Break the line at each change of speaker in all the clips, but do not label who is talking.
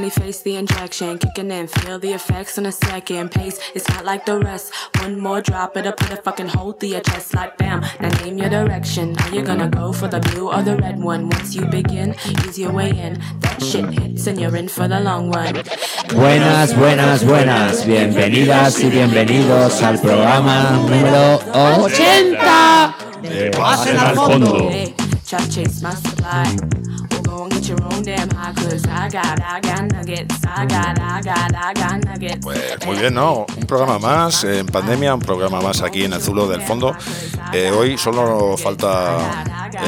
finally face the injection, kicking in, feel the effects on a second pace. It's not like the rest. One more drop, it'll put a fucking hole through your chest like bam. Now name your direction. Are you gonna go for the blue or the red one? Once you begin, ease your way in. That shit hits and you're in for the long run.
Buenas, buenas, buenas. Bienvenidas y bienvenidos al programa número 80 de Pasen al Fondo.
Pues muy bien, ¿no? Un programa más en pandemia, un programa más aquí en el Zulo del Fondo. Hoy solo falta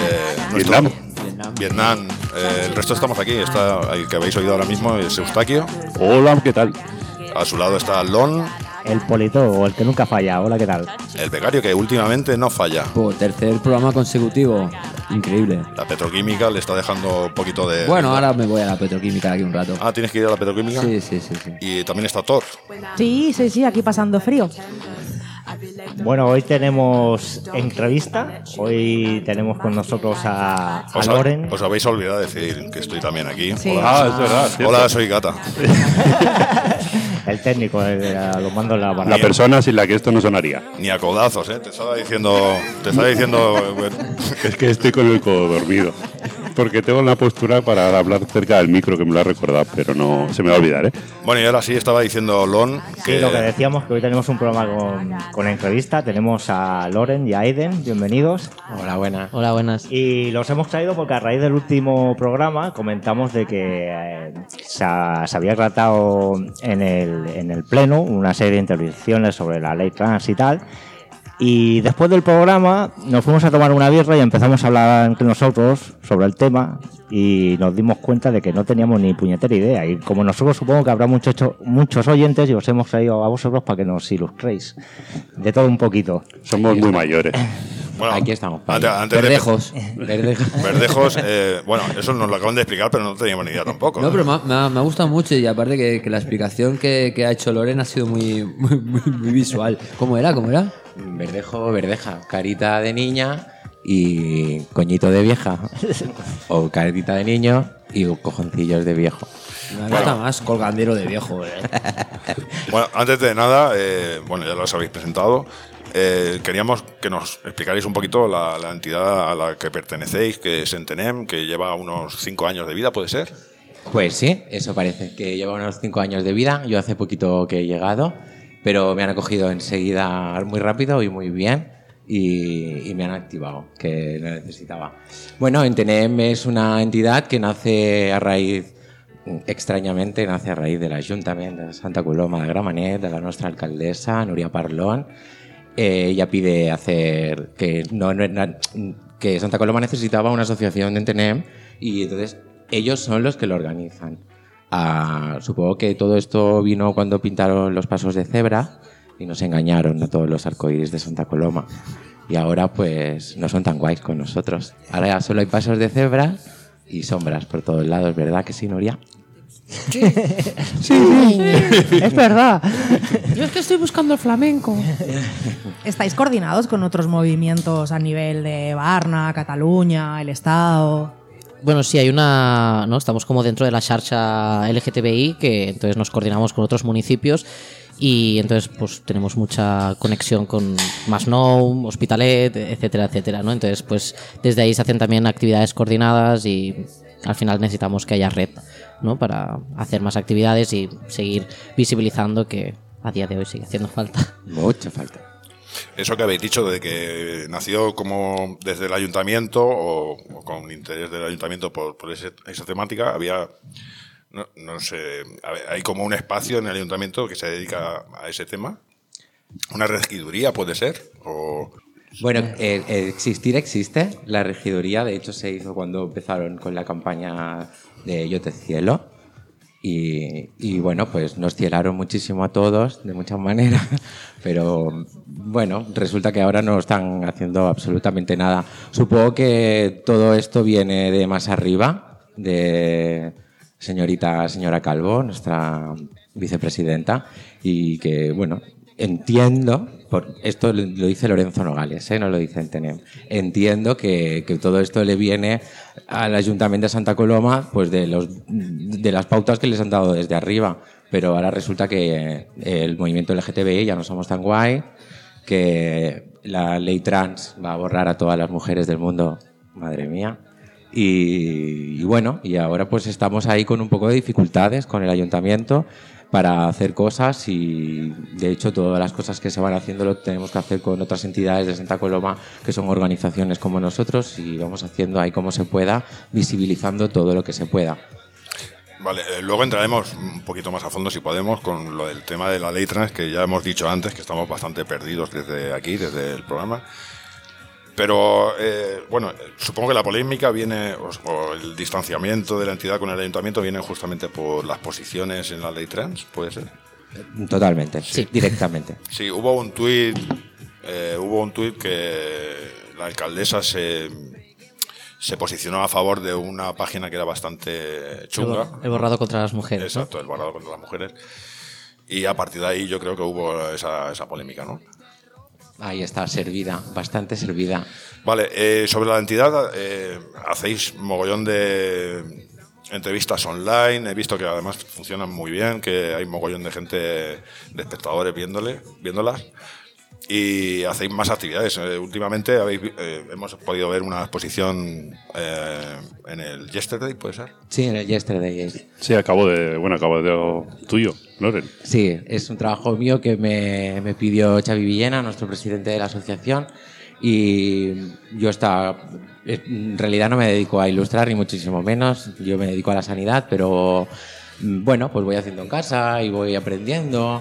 Vietnam. El resto estamos aquí. Está el que habéis oído ahora mismo es Eustaquio.
Hola, ¿qué tal?
A su lado está Lon.
El politólogo, el que nunca falla. Hola, ¿qué tal?
El becario, que últimamente no falla.
Tercer programa consecutivo. Increíble.
La petroquímica le está dejando un poquito de...
Bueno, ahora me voy a la petroquímica de aquí un rato.
Ah, ¿tienes que ir a la petroquímica?
Sí.
Y también está Thor.
Sí, aquí pasando frío.
Bueno, hoy tenemos entrevista. Hoy tenemos con nosotros a Loren.
Os habéis olvidado de decir que estoy también aquí.
Sí.
Hola.
Es verdad.
Hola, soy Gata.
El técnico, los mandos de la barra.
La persona sin la que esto no sonaría.
Ni a codazos, ¿eh? Te estaba diciendo...
Es que estoy con el codo dormido. Porque tengo la postura para hablar cerca del micro, que me lo ha recordado, pero no se me va a olvidar, ¿eh?
Bueno, y ahora sí estaba diciendo Lon que...
Sí, lo que decíamos, que hoy tenemos un programa con entrevista. Tenemos a Loren y a Aiden. Bienvenidos.
Hola, buenas.
Y los hemos traído porque a raíz del último programa comentamos de que se había tratado en el Pleno una serie de intervenciones sobre la ley trans y tal. Y después del programa nos fuimos a tomar una birra y empezamos a hablar entre nosotros sobre el tema y nos dimos cuenta de que no teníamos ni puñetera idea. Y como nosotros supongo que habrá muchos oyentes y os hemos traído a vosotros para que nos ilustréis de todo un poquito.
Somos muy mayores.
Bueno,
aquí estamos.
Verdejos. Bueno, eso nos lo acaban de explicar, pero no teníamos ni idea tampoco.
No, pero me ha gustado mucho y aparte que la explicación que ha hecho Loren ha sido muy visual. ¿Cómo era?
Verdejo, verdeja, carita de niña y coñito de vieja. O carita de niño y cojoncillos de viejo.
Me gusta más colgandero de viejo.
Bueno, antes de nada, ya los habéis presentado. Queríamos que nos explicarais un poquito la entidad a la que pertenecéis, que es Entenem, que lleva unos 5 años de vida, ¿puede ser?
Pues sí, eso parece, que lleva unos 5 años de vida. Yo hace poquito que he llegado, pero me han acogido enseguida muy rápido y muy bien y me han activado, que lo necesitaba. Bueno, Entenem es una entidad que nace a raíz del Ayuntamiento de Santa Coloma de Gramenet, de la nuestra alcaldesa, Núria Parlon. Ella pide hacer que Santa Coloma necesitaba una asociación de Entenem y entonces ellos son los que lo organizan. Supongo que todo esto vino cuando pintaron los pasos de cebra y nos engañaron a todos los arcoíris de Santa Coloma. Y ahora pues no son tan guays con nosotros. Ahora ya solo hay pasos de cebra y sombras por todos lados, ¿verdad que sí, Nuria?
Sí. Es verdad. Yo es que estoy buscando el flamenco. ¿Estáis coordinados con otros movimientos a nivel de Barna, Cataluña, el Estado?
Bueno, sí, ¿no? Estamos como dentro de la xarxa LGTBI, que entonces nos coordinamos con otros municipios y entonces pues tenemos mucha conexión con Masnou, Hospitalet, etcétera, ¿no? Entonces pues desde ahí se hacen también actividades coordinadas y al final necesitamos que haya red, ¿no? Para hacer más actividades y seguir visibilizando, que a día de hoy sigue haciendo falta.
Mucha falta.
Eso que habéis dicho de que nació como desde el ayuntamiento o con interés del ayuntamiento por esa temática, había, no sé, hay como un espacio en el ayuntamiento que se dedica a ese tema. ¿Una regiduría puede ser? O...
Bueno, existe la regiduría. De hecho se hizo cuando empezaron con la campaña de Yo te cielo. Y bueno, pues nos cielaron muchísimo a todos, de muchas maneras, pero bueno, resulta que ahora no están haciendo absolutamente nada. Supongo que todo esto viene de más arriba, de señora Calvo, nuestra vicepresidenta, y que bueno, entiendo, esto lo dice Lorenzo Nogales, no lo dice Entenem, entiendo que todo esto le viene al Ayuntamiento de Santa Coloma pues de las pautas que les han dado desde arriba, pero ahora resulta que el movimiento LGTBI ya no somos tan guay, que la ley trans va a borrar a todas las mujeres del mundo, madre mía. Y bueno, y ahora pues estamos ahí con un poco de dificultades con el ayuntamiento para hacer cosas, y de hecho todas las cosas que se van haciendo lo tenemos que hacer con otras entidades de Santa Coloma que son organizaciones como nosotros, y vamos haciendo ahí como se pueda, visibilizando todo lo que se pueda.
Vale, luego entraremos un poquito más a fondo, si podemos, con lo del tema de la ley trans, que ya hemos dicho antes que estamos bastante perdidos desde aquí, desde el programa. Pero, bueno, supongo que la polémica viene, o el distanciamiento de la entidad con el ayuntamiento viene justamente por las posiciones en la ley trans, ¿puede ser?
Totalmente, sí, directamente.
Sí, hubo un tuit que la alcaldesa se posicionó a favor de una página que era bastante chunga.
El borrado contra las mujeres.
Exacto, ¿no? El borrado contra las mujeres. Y a partir de ahí yo creo que hubo esa polémica, ¿no?
Ahí está, servida, bastante servida.
Vale, sobre la entidad, hacéis mogollón de entrevistas online, he visto que además funcionan muy bien, que hay mogollón de gente, de espectadores viéndolas, y hacéis más actividades. Últimamente hemos podido ver una exposición en el Yesterday, ¿puede ser?
Sí, en el Yesterday.
Sí, acabo de tuyo, Loren.
Sí, es un trabajo mío que me pidió Xavi Villena, nuestro presidente de la asociación, y yo en realidad no me dedico a ilustrar ni muchísimo menos, yo me dedico a la sanidad, pero bueno, pues voy haciendo en casa y voy aprendiendo,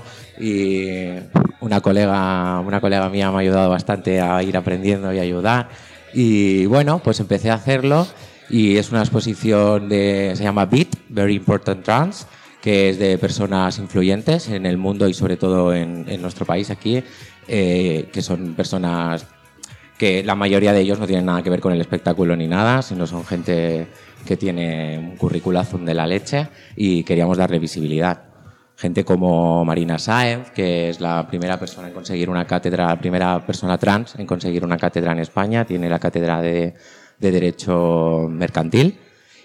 y una colega mía me ha ayudado bastante a ir aprendiendo y ayudar, y bueno, pues empecé a hacerlo, y es una exposición se llama Beat, Very Important Trans, que es de personas influyentes en el mundo y sobre todo en nuestro país aquí, que son personas que la mayoría de ellos no tienen nada que ver con el espectáculo ni nada, sino son gente que tiene un curriculazum de la leche, y queríamos darle visibilidad. Gente como Marina Sáenz, que es la primera persona en conseguir una cátedra, la primera persona trans en conseguir una cátedra en España, tiene la cátedra de Derecho Mercantil,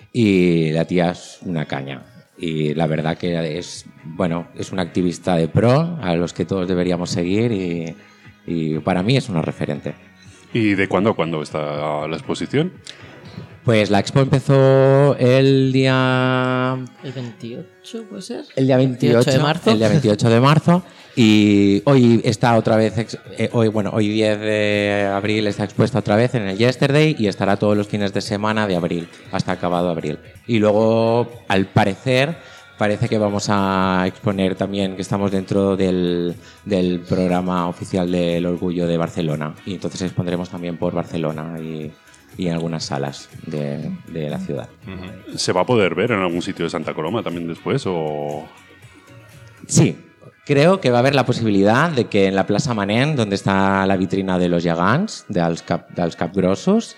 y la tía es una caña. Y la verdad que es una activista de pro a los que todos deberíamos seguir, y para mí es una referente.
¿Y de cuándo a cuándo está la exposición?
Pues la expo empezó el día...
¿El 28 puede ser?
El día 28
de marzo.
El día 28 de marzo. Y hoy está otra vez, hoy 10 de abril está expuesta otra vez en el Yesterday, y estará todos los fines de semana de abril, hasta acabado abril. Y luego, al parecer, parece que vamos a exponer también, que estamos dentro del programa oficial del Orgullo de Barcelona. Y entonces expondremos también por Barcelona y en algunas salas de la ciudad.
¿Se va a poder ver en algún sitio de Santa Coloma también después? O...
Sí. Creo que va a haber la posibilitat de que en la plaça Manent, donde está la vitrina de los gegants, dels capgrossos,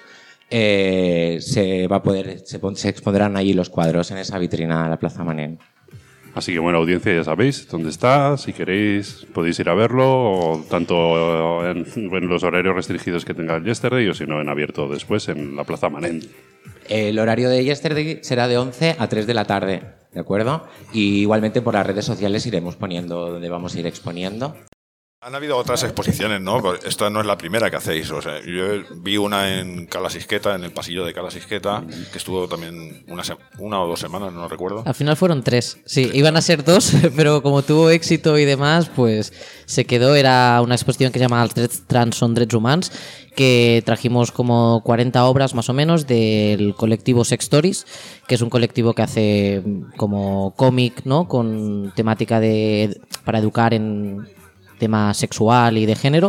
se expondrán allí los cuadros en esa vitrina de la plaza Manent.
Así que, bueno, audiencia, ya sabéis dónde está. Si queréis, podéis ir a verlo, tanto en los horarios restringidos que tenga el Yesterday, o si no, en abierto después en la plaza Manent.
El horario de Yesterday será de 11 a 3 de la tarde, ¿de acuerdo? Y igualmente por las redes sociales iremos poniendo donde vamos a ir exponiendo.
Han habido otras exposiciones, ¿no? Esta no es la primera que hacéis. O sea, yo vi una en Cala Sisqueta, en el pasillo de Cala Sisqueta, que estuvo también una o 2 semanas, no recuerdo.
Al final fueron 3. Sí, iban a ser 2, pero como tuvo éxito y demás, pues se quedó. Era una exposición que se llama Els drets trans són drets humans, que trajimos como 40 obras más o menos del colectivo Sextories, que es un colectivo que hace como cómic, ¿no? Con temática para educar en tema sexual y de género,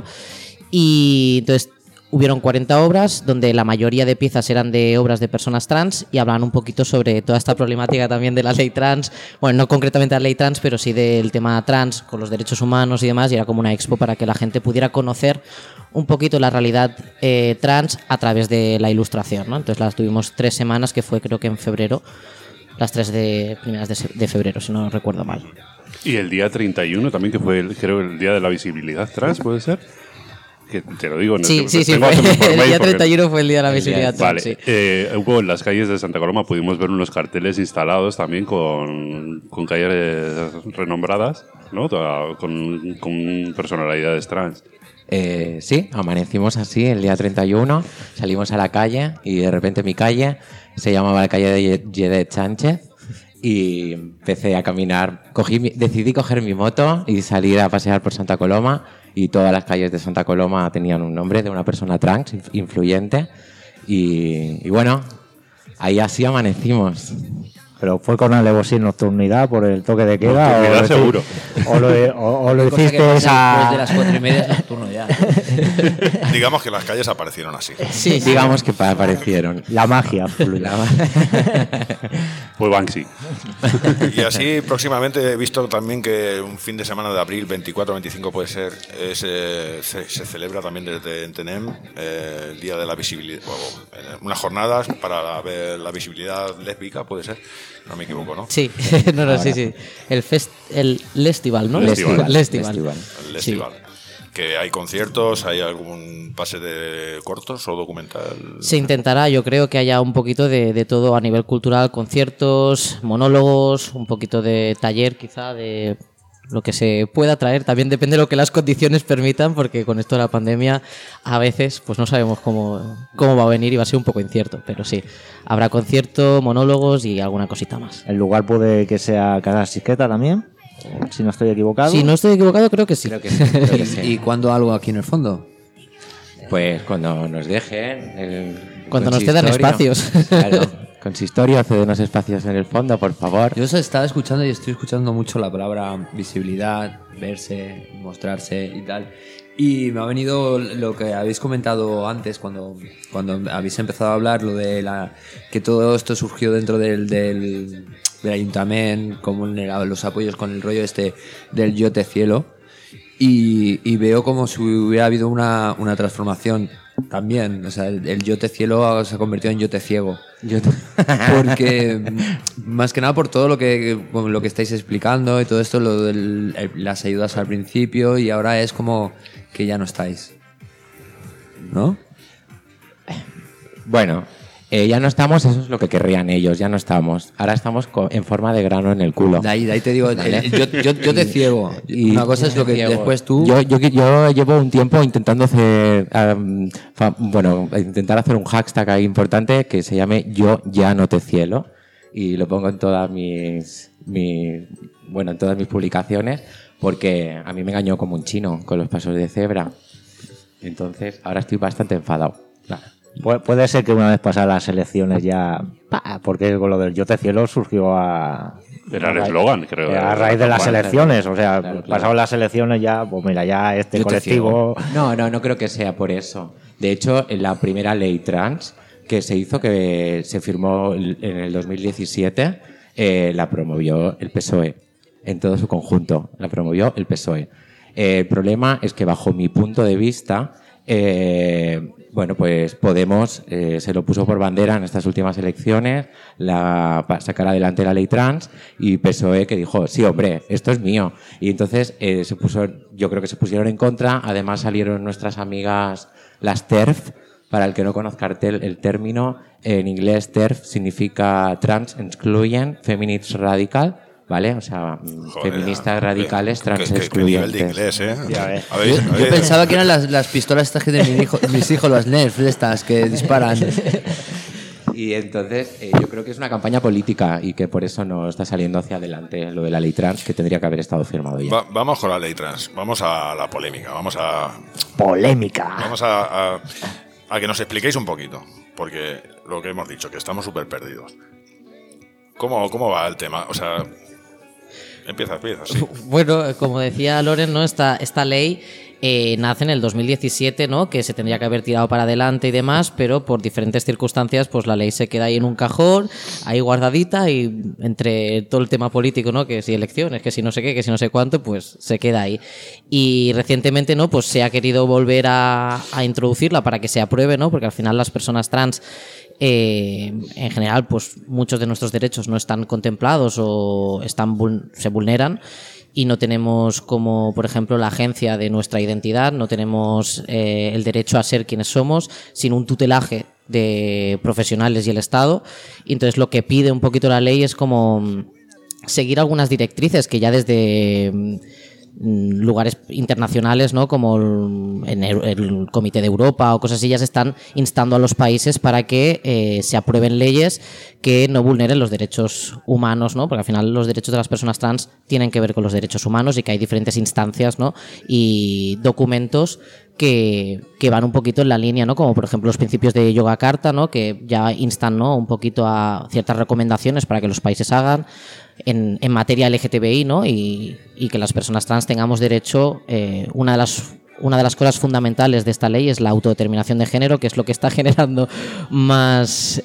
y entonces hubieron 40 obras donde la mayoría de piezas eran de obras de personas trans y hablan un poquito sobre toda esta problemática también de la ley trans, bueno, no concretamente la ley trans, pero sí del tema trans con los derechos humanos y demás, y era como una expo para que la gente pudiera conocer un poquito la realidad trans a través de la ilustración, ¿no? Entonces las tuvimos 3 semanas, que fue creo que en febrero, las 3 primeras de febrero, si no recuerdo mal.
Y el día 31 también, que fue, creo, el día de la visibilidad trans, ¿puede ser? Que te lo digo.
Sí, sí,
tengo
fue,
por
el
mail
día
porque-
31 fue el día de la visibilidad
Vale,
trans, sí.
hubo en las calles de Santa Coloma, pudimos ver unos carteles instalados también con calles renombradas, ¿no? Con personalidades trans.
Sí, amanecimos así el día 31, salimos a la calle y de repente mi calle se llamaba la calle de Yedet Sánchez y empecé a caminar. Decidí coger mi moto y salir a pasear por Santa Coloma y todas las calles de Santa Coloma tenían un nombre de una persona trans influyente y bueno, ahí así amanecimos.
Pero fue con alevosía y nocturnidad por el toque de queda.
Nocturnidad
o
seguro.
O lo
Cosa que
hiciste
pasa después
esa.
de las 4:30 es nocturno ya.
Digamos que las calles aparecieron así.
Sí, digamos que aparecieron.
La magia.
Fue Banksy.
Y así próximamente he visto también que un fin de semana de abril, 24-25 puede ser, se celebra también desde Entenem el Día de la Visibilidad, unas jornadas para ver la visibilidad lésbica, puede ser, no me equivoco, ¿no?
Sí, no, sí. El Lestival, ¿no?
Lestival.
Lestival.
El festival. Que hay conciertos, hay algún pase de cortos o documental.
Se intentará, yo creo que haya un poquito de todo a nivel cultural, conciertos, monólogos, un poquito de taller quizá, de lo que se pueda traer. También depende de lo que las condiciones permitan, porque con esto de la pandemia a veces pues no sabemos cómo va a venir y va a ser un poco incierto. Pero sí, habrá concierto, monólogos y alguna cosita más.
El lugar puede que sea Casa Sisqueta también, si no estoy equivocado.
Si no estoy equivocado, creo que sí.
Creo que sí.
¿Y cuándo algo aquí en el fondo?
Pues cuando nos dejen.
Cuando nos cedan espacios.
Claro, consistorio, cédenos espacios en el fondo, por favor.
Yo os estaba escuchando y estoy escuchando mucho la palabra visibilidad, verse, mostrarse y tal. Y me ha venido lo que habéis comentado antes cuando habéis empezado a hablar, lo de que todo esto surgió dentro del ayuntamiento, como los apoyos con el rollo del Yo Te Cielo. Y veo como si hubiera habido una transformación también. O sea, el Yo Te Cielo se ha convertido en Yo Te Ciego. Porque, más que nada por todo lo que estáis explicando y todo esto, lo de las ayudas al principio, y ahora es como que ya no estáis, ¿no?
Bueno, ya no estamos, eso es lo que querrían ellos, ya no estamos. Ahora estamos en forma de grano en el culo.
De ahí te digo,
¿Vale?
yo te ciego.
Y
Una cosa es lo que
ciego.
después tú...
Yo llevo un tiempo intentando hacer, intentar hacer un hashtag ahí importante que se llame Yo Ya No Te Cielo, y lo pongo en todas en todas mis publicaciones, porque a mí me engañó como un chino con los pasos de cebra. Entonces ahora estoy bastante enfadado.
Puede ser que una vez pasadas las elecciones ya... Porque con lo del Yo Te Cielo surgió
Era el eslogan, creo.
a raíz de las
Claro,
elecciones. O sea,
claro.
pasadas las elecciones ya, pues mira, ya este
Yo Te
colectivo...
No creo que sea por eso. De hecho, en la primera ley trans que se hizo, que se firmó en el 2017, la promovió el PSOE. En todo su conjunto, la promovió el PSOE. El problema es que, bajo mi punto de vista, pues Podemos se lo puso por bandera en estas últimas elecciones, para sacar adelante la ley trans, y PSOE que dijo, sí, hombre, esto es mío. Y entonces yo creo que se pusieron en contra. Además salieron nuestras amigas las TERF. Para el que no conozca el término, en inglés TERF significa Trans Excluyen Feminist Radical, ¿vale? O sea, feministas radicales trans
qué nivel de
excluyentes.
inglés, ¿eh?
Ya ves.
Yo pensaba que eran las pistolas estas que tienen mis hijos, las Nerf, de estas que disparan.
Y entonces yo creo que es una campaña política y que por eso no está saliendo hacia adelante lo de la ley trans, que tendría que haber estado firmado ya.
Vamos con la ley trans, vamos a la polémica, vamos a que nos expliquéis un poquito, porque lo que hemos dicho, que estamos súper perdidos. ¿Cómo va el tema? O sea, empieza, sí.
Bueno, como decía Loren, ¿no? Esta ley nace en el 2017, ¿no? Que se tendría que haber tirado para adelante y demás, pero por diferentes circunstancias, pues la ley se queda ahí en un cajón, ahí guardadita, y entre todo el tema político, ¿no? Que si elecciones, que si no sé qué, que si no sé cuánto, pues se queda ahí. Y recientemente, ¿no? Pues se ha querido volver a introducirla para que se apruebe, ¿no? Porque al final las personas trans, en general, pues muchos de nuestros derechos no están contemplados o se vulneran. y no tenemos como, por ejemplo, la agencia de nuestra identidad, no tenemos el derecho a ser quienes somos sin un tutelaje de profesionales y el Estado. Y entonces lo que pide un poquito la ley es como seguir algunas directrices que ya desde lugares internacionales, ¿no? Como en el Comité de Europa o cosas así, ya se están instando a los países para que se aprueben leyes que no vulneren los derechos humanos, ¿no? Porque al final los derechos de las personas trans tienen que ver con los derechos humanos y que hay diferentes instancias, ¿no? Y documentos que van un poquito en la línea, ¿no? Como por ejemplo los principios de Yogyakarta, ¿no? Que ya instan, ¿no? Un poquito a ciertas recomendaciones para que los países hagan en materia LGTBI, ¿no? Y que las personas trans tengamos derecho. Una de las cosas fundamentales de esta ley es la autodeterminación de género, que es lo que está generando más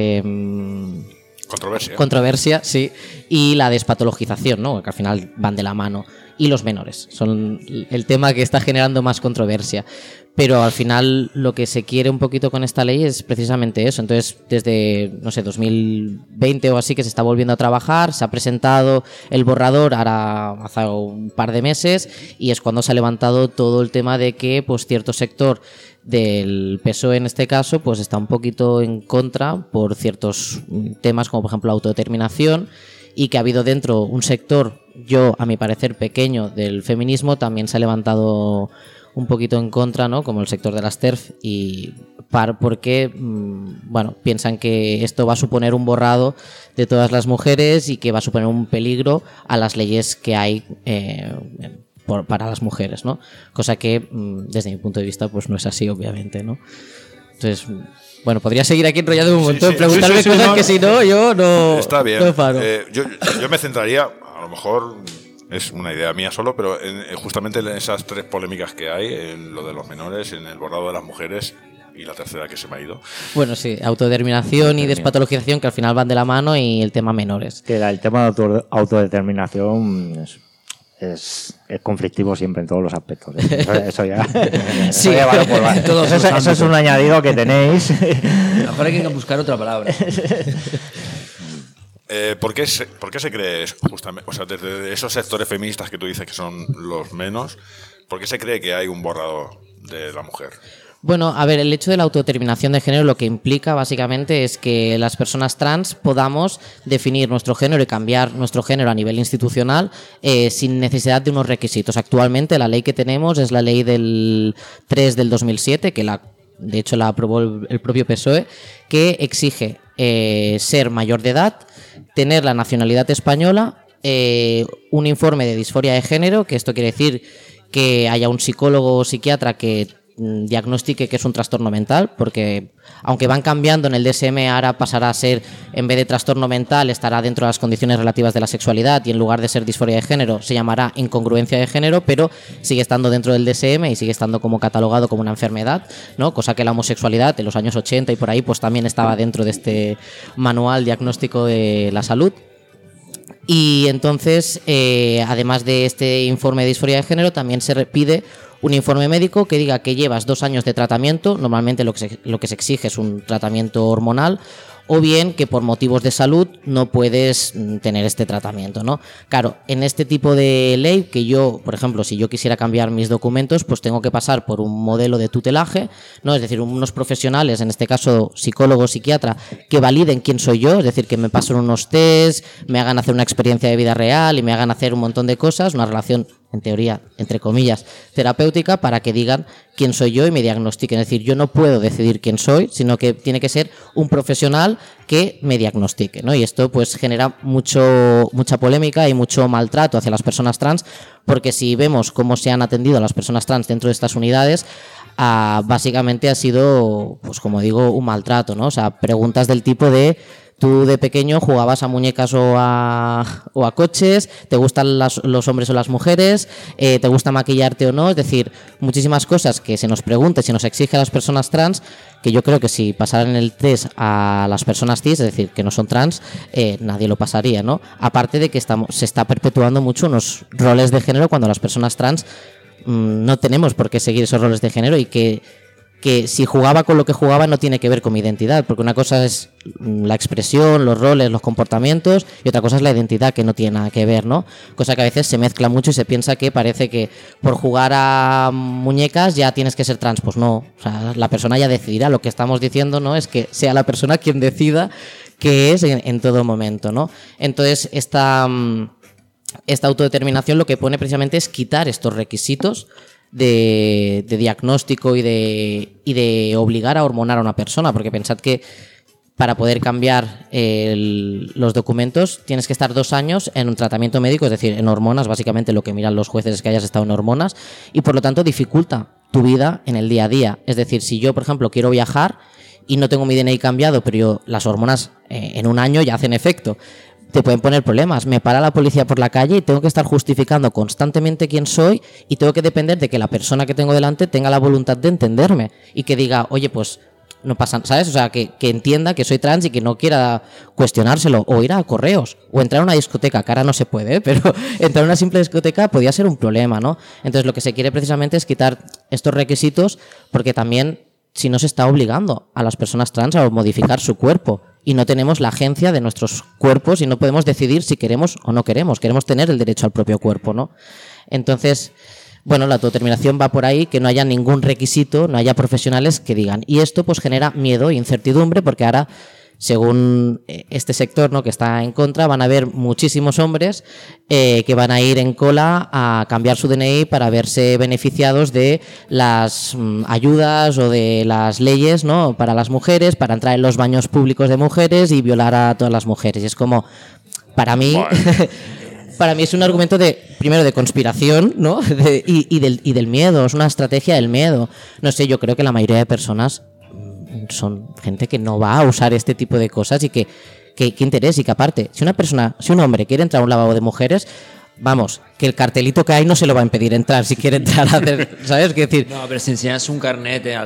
controversia, sí, y la despatologización, ¿no? Que al final van de la mano. Y los menores son el tema que está generando más controversia. Pero al final lo que se quiere un poquito con esta ley es precisamente eso. Entonces, desde, no sé, 2020 o así, que se está volviendo a trabajar, se ha presentado el borrador ahora hace un par de meses, y es cuando se ha levantado todo el tema de que pues cierto sector del PSOE en este caso pues está un poquito en contra por ciertos temas, como por ejemplo la autodeterminación, y que ha habido dentro un sector, yo a mi parecer pequeño, del feminismo también se ha levantado un poquito en contra, ¿no? Como el sector de las TERF, y porque bueno, piensan que esto va a suponer un borrado de todas las mujeres y que va a suponer un peligro a las leyes que hay para las mujeres, ¿no? Cosa que desde mi punto de vista pues no es así, obviamente, ¿no? Entonces, bueno, podría seguir aquí enrollando un montón, preguntarme cosas que si no, yo no.
Está bien.
No paro.
Yo me centraría, a lo mejor es una idea mía solo, pero justamente en esas tres polémicas que hay, en lo de los menores, en el borrado de las mujeres y la tercera que se me ha ido.
Bueno, sí, autodeterminación y despatologización, que al final van de la mano, y el tema menores.
Que el tema de autodeterminación es conflictivo siempre en todos los aspectos. Eso ya.
Sí,
eso es un añadido que tenéis.
Mejor hay que buscar otra palabra.
¿Por qué se cree justamente, o sea, desde esos sectores feministas que tú dices que son los menos, por qué se cree que hay un borrado de la mujer?
Bueno, a ver, el hecho de la autodeterminación de género lo que implica básicamente es que las personas trans podamos definir nuestro género y cambiar nuestro género a nivel institucional sin necesidad de unos requisitos. Actualmente la ley que tenemos es la ley del 3 del 2007, que de hecho la aprobó el propio PSOE, que exige ser mayor de edad, tener la nacionalidad española, un informe de disforia de género, que esto quiere decir que haya un psicólogo o psiquiatra que diagnostique que es un trastorno mental, porque aunque van cambiando en el DSM, ahora pasará a ser, en vez de trastorno mental, estará dentro de las condiciones relativas de la sexualidad, y en lugar de ser disforia de género se llamará incongruencia de género, pero sigue estando dentro del DSM y sigue estando como catalogado como una enfermedad, ¿no? Cosa que la homosexualidad en los años 80 y por ahí pues también estaba dentro de este manual diagnóstico de la salud. Y entonces, además de este informe de disforia de género, también se pide un informe médico que diga que llevas 2 años de tratamiento. Normalmente lo que se exige es un tratamiento hormonal, o bien que por motivos de salud no puedes tener este tratamiento, ¿no? Claro, en este tipo de ley, que yo, por ejemplo, si yo quisiera cambiar mis documentos, pues tengo que pasar por un modelo de tutelaje, ¿no? Es decir, unos profesionales, en este caso psicólogo, psiquiatra, que validen quién soy yo, es decir, que me pasen unos test, me hagan hacer una experiencia de vida real y me hagan hacer un montón de cosas, una relación, en teoría, entre comillas, terapéutica, para que digan quién soy yo y me diagnostiquen. Es decir, yo no puedo decidir quién soy, sino que tiene que ser un profesional que me diagnostique, ¿no? Y esto pues genera mucha polémica y mucho maltrato hacia las personas trans, porque si vemos cómo se han atendido a las personas trans dentro de estas unidades, básicamente ha sido, pues como digo, un maltrato, ¿no? O sea, preguntas del tipo de: ¿tú de pequeño jugabas a muñecas o a coches? ¿Te gustan los hombres o las mujeres? ¿Te gusta maquillarte o no? Es decir, muchísimas cosas que se nos pregunta y se nos exige a las personas trans, que yo creo que si pasaran el test a las personas cis, es decir, que no son trans, nadie lo pasaría, ¿no? Aparte de que se está perpetuando mucho unos roles de género cuando las personas trans no tenemos por qué seguir esos roles de género, y que que si jugaba con lo que jugaba no tiene que ver con mi identidad, porque una cosa es la expresión, los roles, los comportamientos, y otra cosa es la identidad, que no tiene nada que ver, ¿no? Cosa que a veces se mezcla mucho y se piensa que parece que por jugar a muñecas ya tienes que ser trans. Pues no, o sea, la persona ya decidirá. Lo que estamos diciendo, ¿no?, es que sea la persona quien decida qué es en todo momento, ¿no? Entonces, esta autodeterminación lo que pone precisamente es quitar estos requisitos de diagnóstico y de obligar a hormonar a una persona, porque pensad que para poder cambiar los documentos tienes que estar 2 años en un tratamiento médico, es decir, en hormonas. Básicamente lo que miran los jueces es que hayas estado en hormonas, y por lo tanto dificulta tu vida en el día a día. Es decir, si yo, por ejemplo, quiero viajar y no tengo mi DNI cambiado, pero las hormonas en un año ya hacen efecto, te pueden poner problemas. Me para la policía por la calle y tengo que estar justificando constantemente quién soy, y tengo que depender de que la persona que tengo delante tenga la voluntad de entenderme y que diga, oye, pues no pasa, ¿sabes? O sea, que entienda que soy trans y que no quiera cuestionárselo, o ir a correos, o entrar a una discoteca, que ahora no se puede, pero entrar a una simple discoteca podía ser un problema, ¿no? Entonces lo que se quiere precisamente es quitar estos requisitos, porque también si no se está obligando a las personas trans a modificar su cuerpo, y no tenemos la agencia de nuestros cuerpos y no podemos decidir si queremos o no queremos. Queremos tener el derecho al propio cuerpo, ¿no? Entonces, bueno, la autodeterminación va por ahí, que no haya ningún requisito, no haya profesionales que digan. Y esto pues genera miedo e incertidumbre, porque ahora, según este sector, ¿no?, que está en contra, van a haber muchísimos hombres que van a ir en cola a cambiar su DNI para verse beneficiados de las ayudas o de las leyes, ¿no?, para las mujeres, para entrar en los baños públicos de mujeres y violar a todas las mujeres. Y es como, para mí... Para mí es un argumento primero de conspiración, ¿no? y del miedo, es una estrategia del miedo. No sé, yo creo que la mayoría de personas son gente que no va a usar este tipo de cosas, y que interés, y que aparte, si un hombre quiere entrar a un lavabo de mujeres, vamos, que el cartelito que hay no se lo va a impedir entrar si quiere entrar a hacer, ¿sabes? ¿Qué decir?
No, pero si enseñas un carnet a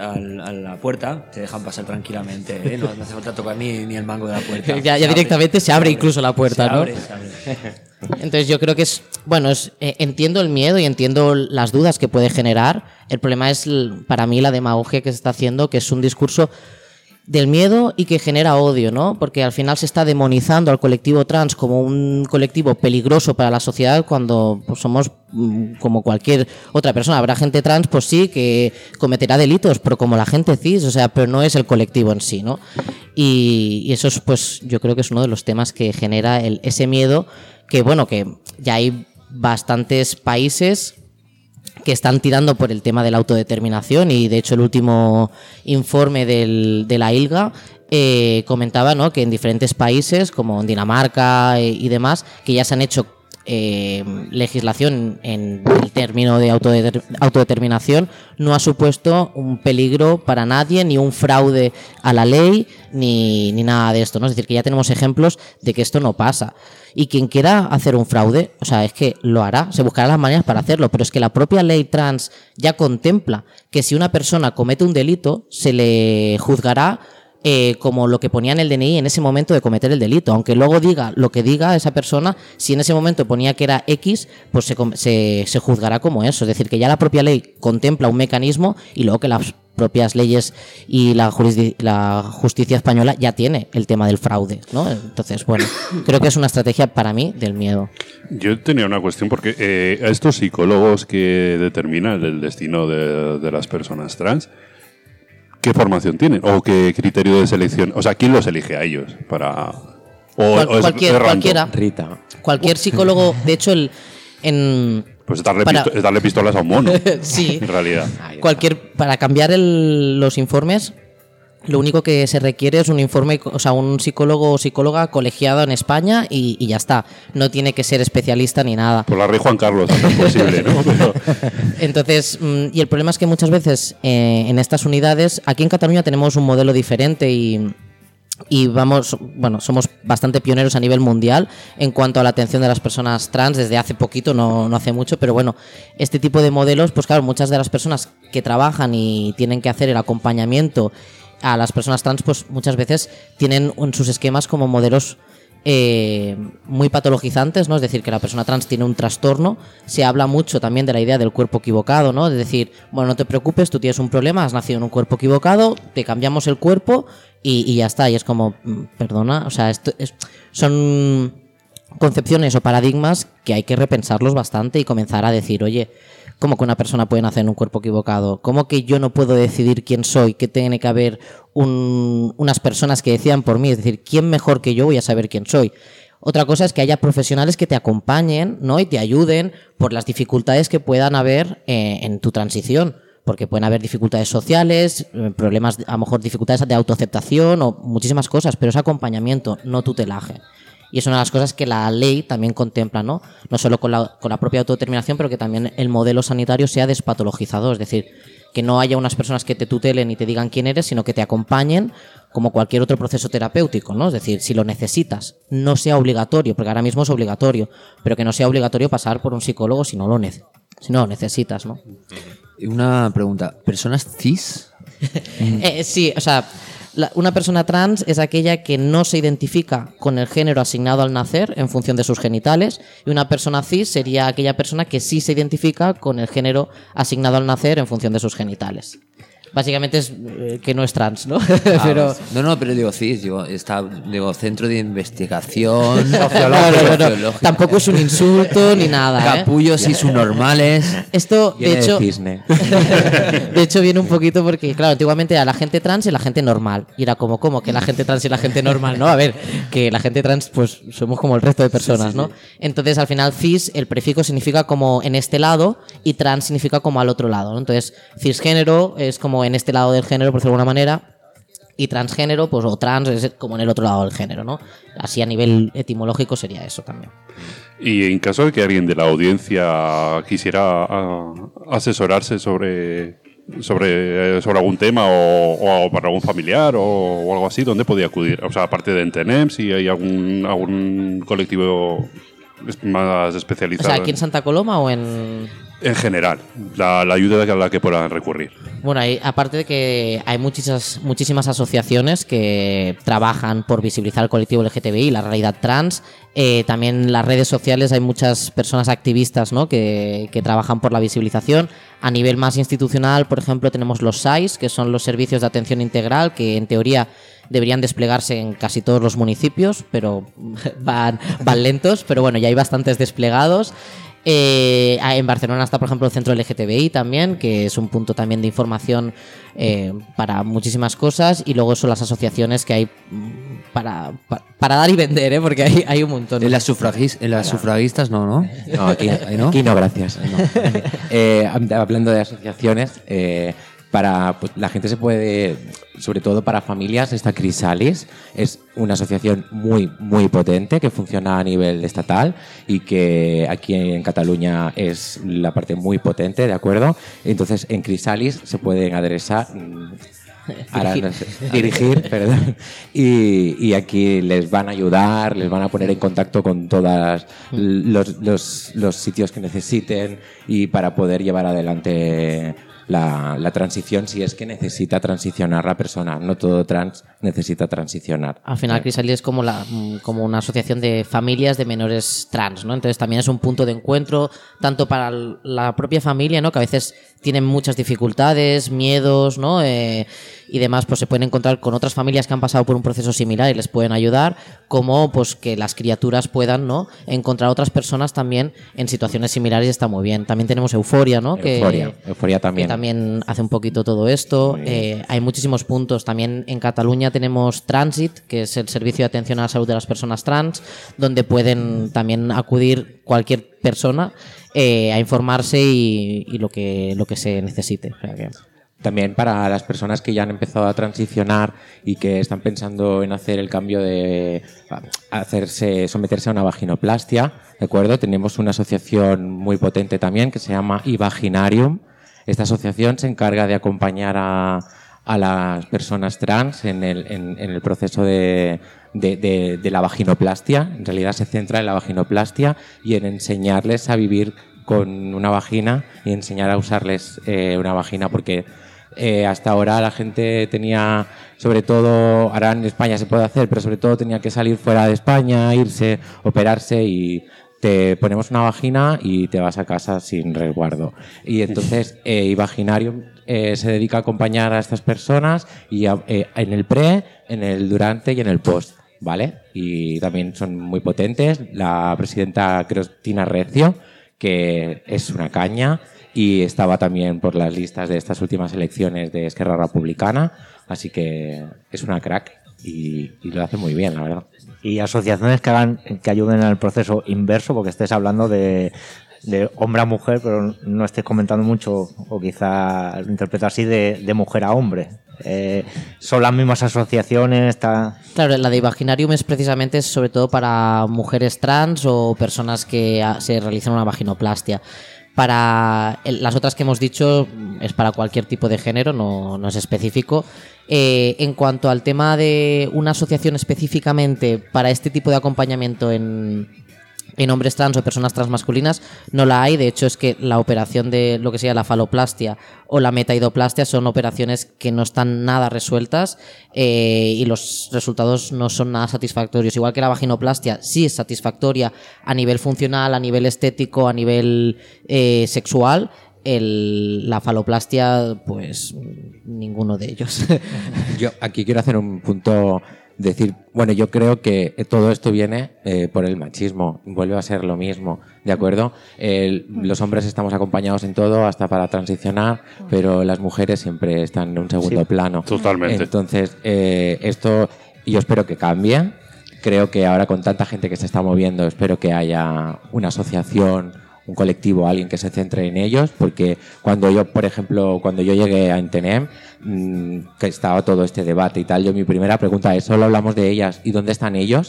la puerta, te dejan pasar tranquilamente, ¿eh? No hace falta tocar ni el mango de la puerta.
ya directamente se abre incluso la puerta, ¿no?
Se abre.
Entonces yo creo que entiendo el miedo y entiendo las dudas que puede generar. El problema es, para mí, la demagogia que se está haciendo, que es un discurso del miedo y que genera odio, ¿no? Porque al final se está demonizando al colectivo trans como un colectivo peligroso para la sociedad, cuando pues, somos como cualquier otra persona. Habrá gente trans, pues sí, que cometerá delitos, pero como la gente cis, o sea, pero no es el colectivo en sí, ¿no? Y eso es, pues, yo creo que es uno de los temas que genera ese miedo, que bueno, que ya hay bastantes países que están tirando por el tema de la autodeterminación, y de hecho el último informe de la ILGA comentaba, ¿no?, que en diferentes países como en Dinamarca y demás, que ya se han hecho legislación en el término de autodeterminación, no ha supuesto un peligro para nadie, ni un fraude a la ley, ni nada de esto, ¿no? Es decir, que ya tenemos ejemplos de que esto no pasa. Y quien quiera hacer un fraude, o sea, es que lo hará, se buscará las maneras para hacerlo, pero es que la propia ley trans ya contempla que si una persona comete un delito, se le juzgará como lo que ponía en el DNI en ese momento de cometer el delito. Aunque luego diga lo que diga esa persona, si en ese momento ponía que era X, pues se juzgará como eso. Es decir, que ya la propia ley contempla un mecanismo, y luego que las propias leyes y la justicia española ya tiene el tema del fraude, ¿no? Entonces, bueno, creo que es una estrategia para mí del miedo.
Yo tenía una cuestión, porque a estos psicólogos que determinan el destino de las personas trans, ¿qué formación tienen? ¿O qué criterio de selección? O sea, ¿quién los elige a ellos?
Cualquiera.
Rita.
Cualquier psicólogo, de hecho,
pues darle pistolas a un mono.
Sí.
En realidad.
Para cambiar los informes, lo único que se requiere es un informe, o sea, un psicólogo o psicóloga colegiado en España, y ya está. No tiene que ser especialista ni nada.
Por la rey Juan Carlos, hasta es posible, ¿no? Pero...
Entonces, y el problema es que muchas veces en estas unidades, aquí en Cataluña tenemos un modelo diferente, y somos bastante pioneros a nivel mundial en cuanto a la atención de las personas trans desde hace poquito, no hace mucho, pero bueno, este tipo de modelos, pues claro, muchas de las personas que trabajan y tienen que hacer el acompañamiento a las personas trans, pues muchas veces tienen en sus esquemas como modelos muy patologizantes, ¿no? Es decir, que la persona trans tiene un trastorno. Se habla mucho también de la idea del cuerpo equivocado, ¿no? Es decir, bueno, no te preocupes, tú tienes un problema, has nacido en un cuerpo equivocado, te cambiamos el cuerpo y ya está. Y es como, perdona, o sea, son concepciones o paradigmas que hay que repensarlos bastante y comenzar a decir, oye, ¿cómo que una persona puede nacer en un cuerpo equivocado? ¿Cómo que yo no puedo decidir quién soy? Que tiene que haber unas personas que decidan por mí. Es decir, ¿quién mejor que yo voy a saber quién soy? Otra cosa es que haya profesionales que te acompañen, ¿no? Y te ayuden por las dificultades que puedan haber en tu transición. Porque pueden haber dificultades sociales, problemas, a lo mejor dificultades de autoaceptación o muchísimas cosas, pero es acompañamiento, no tutelaje. Y es una de las cosas que la ley también contempla, ¿no? No solo con la propia autodeterminación, pero que también el modelo sanitario sea despatologizador. Es decir, que no haya unas personas que te tutelen y te digan quién eres, sino que te acompañen como cualquier otro proceso terapéutico, ¿no? Es decir, si lo necesitas, no sea obligatorio, porque ahora mismo es obligatorio, pero que no sea obligatorio pasar por un psicólogo si no lo necesitas, ¿no?
Y una pregunta, ¿personas cis?
Sí, o sea, una persona trans es aquella que no se identifica con el género asignado al nacer en función de sus genitales, y una persona cis sería aquella persona que sí se identifica con el género asignado al nacer en función de sus genitales. Básicamente es que no es trans, ¿no? Pero
No, pero digo cis, digo centro de investigación
no. Tampoco es un insulto ni nada,
capullos y subnormales.
Esto,
de hecho,
de hecho, viene un poquito porque, claro, antiguamente era la gente trans y la gente normal. Y era como que la gente trans y la gente normal, ¿no? A ver, que la gente trans, pues somos como el resto de personas, ¿no? Entonces, al final, cis, el prefijo significa como en este lado y trans significa como al otro lado, ¿no? Entonces, cisgénero es como en este lado del género, por decirlo de alguna manera, y transgénero, pues, o trans es como en el otro lado del género, ¿no? Así a nivel etimológico sería eso también.
Y en caso de que alguien de la audiencia quisiera asesorarse sobre algún tema o para algún familiar o algo así, ¿dónde podía acudir? O sea, aparte de Entenem, si hay algún colectivo más especializado.
O sea, ¿aquí en Santa Coloma o en...?
En general, la ayuda a la que puedan recurrir.
Bueno, aparte de que hay muchísimas asociaciones que trabajan por visibilizar el colectivo LGTBI, la realidad trans, también en las redes sociales hay muchas personas activistas, ¿no? que trabajan por la visibilización. A nivel más institucional, por ejemplo, tenemos los SAIS, que son los servicios de atención integral, que en teoría deberían desplegarse en casi todos los municipios, pero van lentos, pero bueno, ya hay bastantes desplegados. En Barcelona está, por ejemplo, el centro LGTBI también, que es un punto también de información para muchísimas cosas, y luego son las asociaciones que hay para dar y vender, porque hay un montón.
En las sufragistas no.
No, aquí no, gracias. No. Hablando de asociaciones, pues, la gente se puede, sobre todo para familias, esta Crisalis es una asociación muy, muy potente que funciona a nivel estatal y que aquí en Cataluña es la parte muy potente, ¿de acuerdo? Entonces, en Crisalis se pueden adresar... Dirigir, perdón. Y aquí les van a ayudar, les van a poner en contacto con todos los sitios que necesiten y para poder llevar adelante la transición, si es que necesita transicionar la persona. No todo trans necesita transicionar.
Al final, Crisalis es como una asociación de familias de menores trans, ¿no? Entonces también es un punto de encuentro tanto para la propia familia, ¿no? Que a veces tienen muchas dificultades, miedos, ¿no? Y demás, pues se pueden encontrar con otras familias que han pasado por un proceso similar y les pueden ayudar, como pues que las criaturas puedan, ¿no? Encontrar otras personas también en situaciones similares y está muy bien. También tenemos Euforia, ¿no?
Euforia también.
Que también hace un poquito todo esto. Hay muchísimos puntos. También en Cataluña tenemos Transit, que es el servicio de atención a la salud de las personas trans, donde pueden también acudir cualquier persona a informarse y lo que se necesite. O sea que...
También para las personas que ya han empezado a transicionar y que están pensando en hacer el cambio de someterse a una vaginoplastia, ¿de acuerdo? Tenemos una asociación muy potente también que se llama iVaginarium. Esta asociación se encarga de acompañar a las personas trans en el proceso de la vaginoplastia. En realidad se centra en la vaginoplastia y en enseñarles a vivir con una vagina y enseñar a usarles una vagina, porque Hasta ahora la gente tenía, sobre todo, ahora en España se puede hacer, pero sobre todo tenía que salir fuera de España, irse, operarse y te ponemos una vagina y te vas a casa sin resguardo. Y entonces Imaginarium se dedica a acompañar a estas personas y en el pre, en el durante y en el post, ¿vale? Y también son muy potentes. La presidenta Cristina Recio, que es una caña, y estaba también por las listas de estas últimas elecciones de Esquerra Republicana, así que es una crack y lo hace muy bien, la verdad.
Y asociaciones que ayuden al proceso inverso, porque estés hablando de hombre a mujer, pero no estés comentando mucho, o quizá lo interpreto así, de mujer a hombre. Son las mismas asociaciones.
Claro, la de Imaginarium es precisamente sobre todo para mujeres trans o personas que se realizan una vaginoplastia. Para las otras que hemos dicho es para cualquier tipo de género, no es específico. En cuanto al tema de una asociación específicamente para este tipo de acompañamiento en hombres trans o personas transmasculinas, no la hay. De hecho, es que la operación de lo que sea la faloplastia o la metaidoplastia son operaciones que no están nada resueltas y los resultados no son nada satisfactorios. Igual que la vaginoplastia sí es satisfactoria a nivel funcional, a nivel estético, a nivel sexual. La faloplastia, pues ninguno de ellos.
Yo aquí quiero hacer un punto, decir, bueno, yo creo que todo esto viene por el machismo, vuelve a ser lo mismo, ¿de acuerdo? Los hombres estamos acompañados en todo, hasta para transicionar, pero las mujeres siempre están en un segundo plano.
Totalmente.
Entonces, esto yo espero que cambie. Creo que ahora con tanta gente que se está moviendo, espero que haya una asociación, un colectivo, alguien que se centre en ellos, porque cuando yo, por ejemplo, cuando yo llegué a Entenem, que estaba todo este debate y tal, mi primera pregunta es, ¿solo hablamos de ellas? ¿Y dónde están ellos?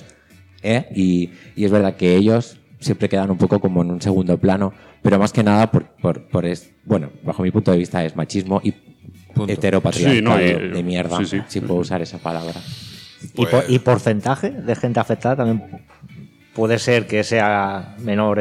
Y es verdad que ellos siempre quedan un poco como en un segundo plano, pero más que nada bueno, bajo mi punto de vista es machismo y heteropatriarcado de mierda, si puedo usar esa palabra.
¿Y porcentaje de gente afectada también puede ser que sea menor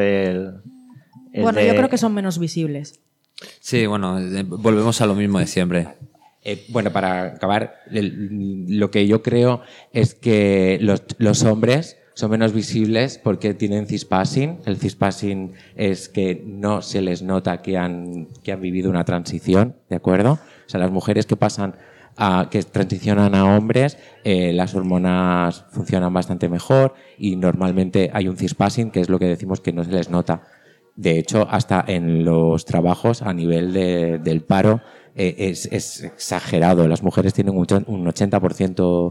bueno, yo creo que son menos visibles.
Sí, bueno, volvemos a lo mismo de siempre.
Bueno, para acabar, lo que yo creo es que los hombres son menos visibles porque tienen cispassing. El cispassing es que no se les nota que han vivido una transición, ¿de acuerdo? O sea, las mujeres que que transicionan a hombres, las hormonas funcionan bastante mejor y normalmente hay un cispassing, que es lo que decimos que no se les nota. De hecho, hasta en los trabajos a nivel del paro es exagerado. Las mujeres tienen un 80%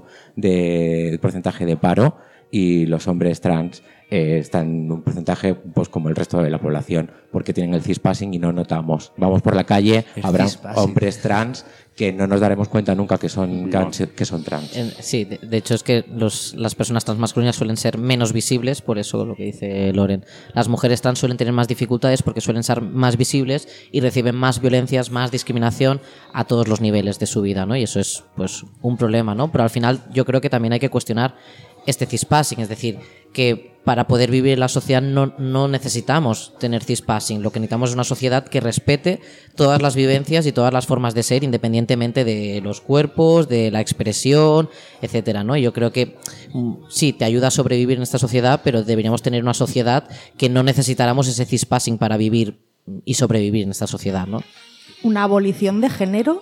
de porcentaje de paro y los hombres trans están en un porcentaje pues como el resto de la población, porque tienen el cispassing y no notamos. Vamos por la calle, habrá hombres trans que no nos daremos cuenta nunca que son trans.
Sí, de hecho es que las personas transmasculinas suelen ser menos visibles, por eso lo que dice Loren. Las mujeres trans suelen tener más dificultades porque suelen ser más visibles y reciben más violencias, más discriminación a todos los niveles de su vida, ¿no? Y eso es pues un problema, ¿no? Pero al final yo creo que también hay que cuestionar este cispassing, es decir, que para poder vivir en la sociedad no necesitamos tener cispassing. Lo que necesitamos es una sociedad que respete todas las vivencias y todas las formas de ser, independientemente de los cuerpos, de la expresión, etcétera, ¿no? Yo creo que sí, te ayuda a sobrevivir en esta sociedad, pero deberíamos tener una sociedad que no necesitáramos ese cispassing para vivir y sobrevivir en esta sociedad, ¿no?
Una abolición de género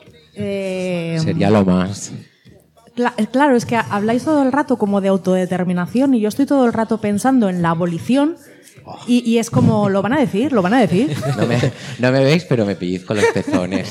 sería lo más.
Claro, es que habláis todo el rato como de autodeterminación y yo estoy todo el rato pensando en la abolición y es como, lo van a decir.
No me veis, pero me pellizco los pezones.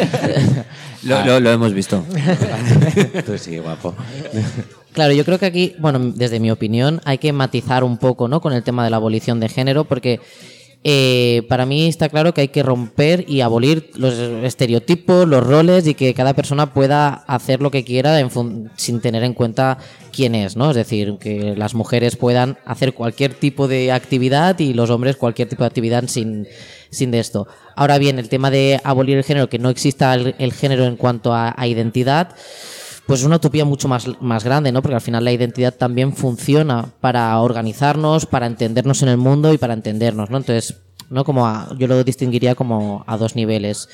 Lo hemos visto.
Tú sí, guapo.
Claro, yo creo que aquí, bueno, desde mi opinión, hay que matizar un poco, ¿no?, con el tema de la abolición de género, porque para mí está claro que hay que romper y abolir los estereotipos, los roles y que cada persona pueda hacer lo que quiera sin tener en cuenta quién es, ¿no? Es decir, que las mujeres puedan hacer cualquier tipo de actividad y los hombres cualquier tipo de actividad sin de esto. Ahora bien, el tema de abolir el género, que no exista el género en cuanto a identidad, pues es una utopía mucho más grande, ¿no? Porque al final la identidad también funciona para organizarnos, para entendernos en el mundo y para entendernos, ¿no? Entonces, ¿no? Yo lo distinguiría como a dos niveles.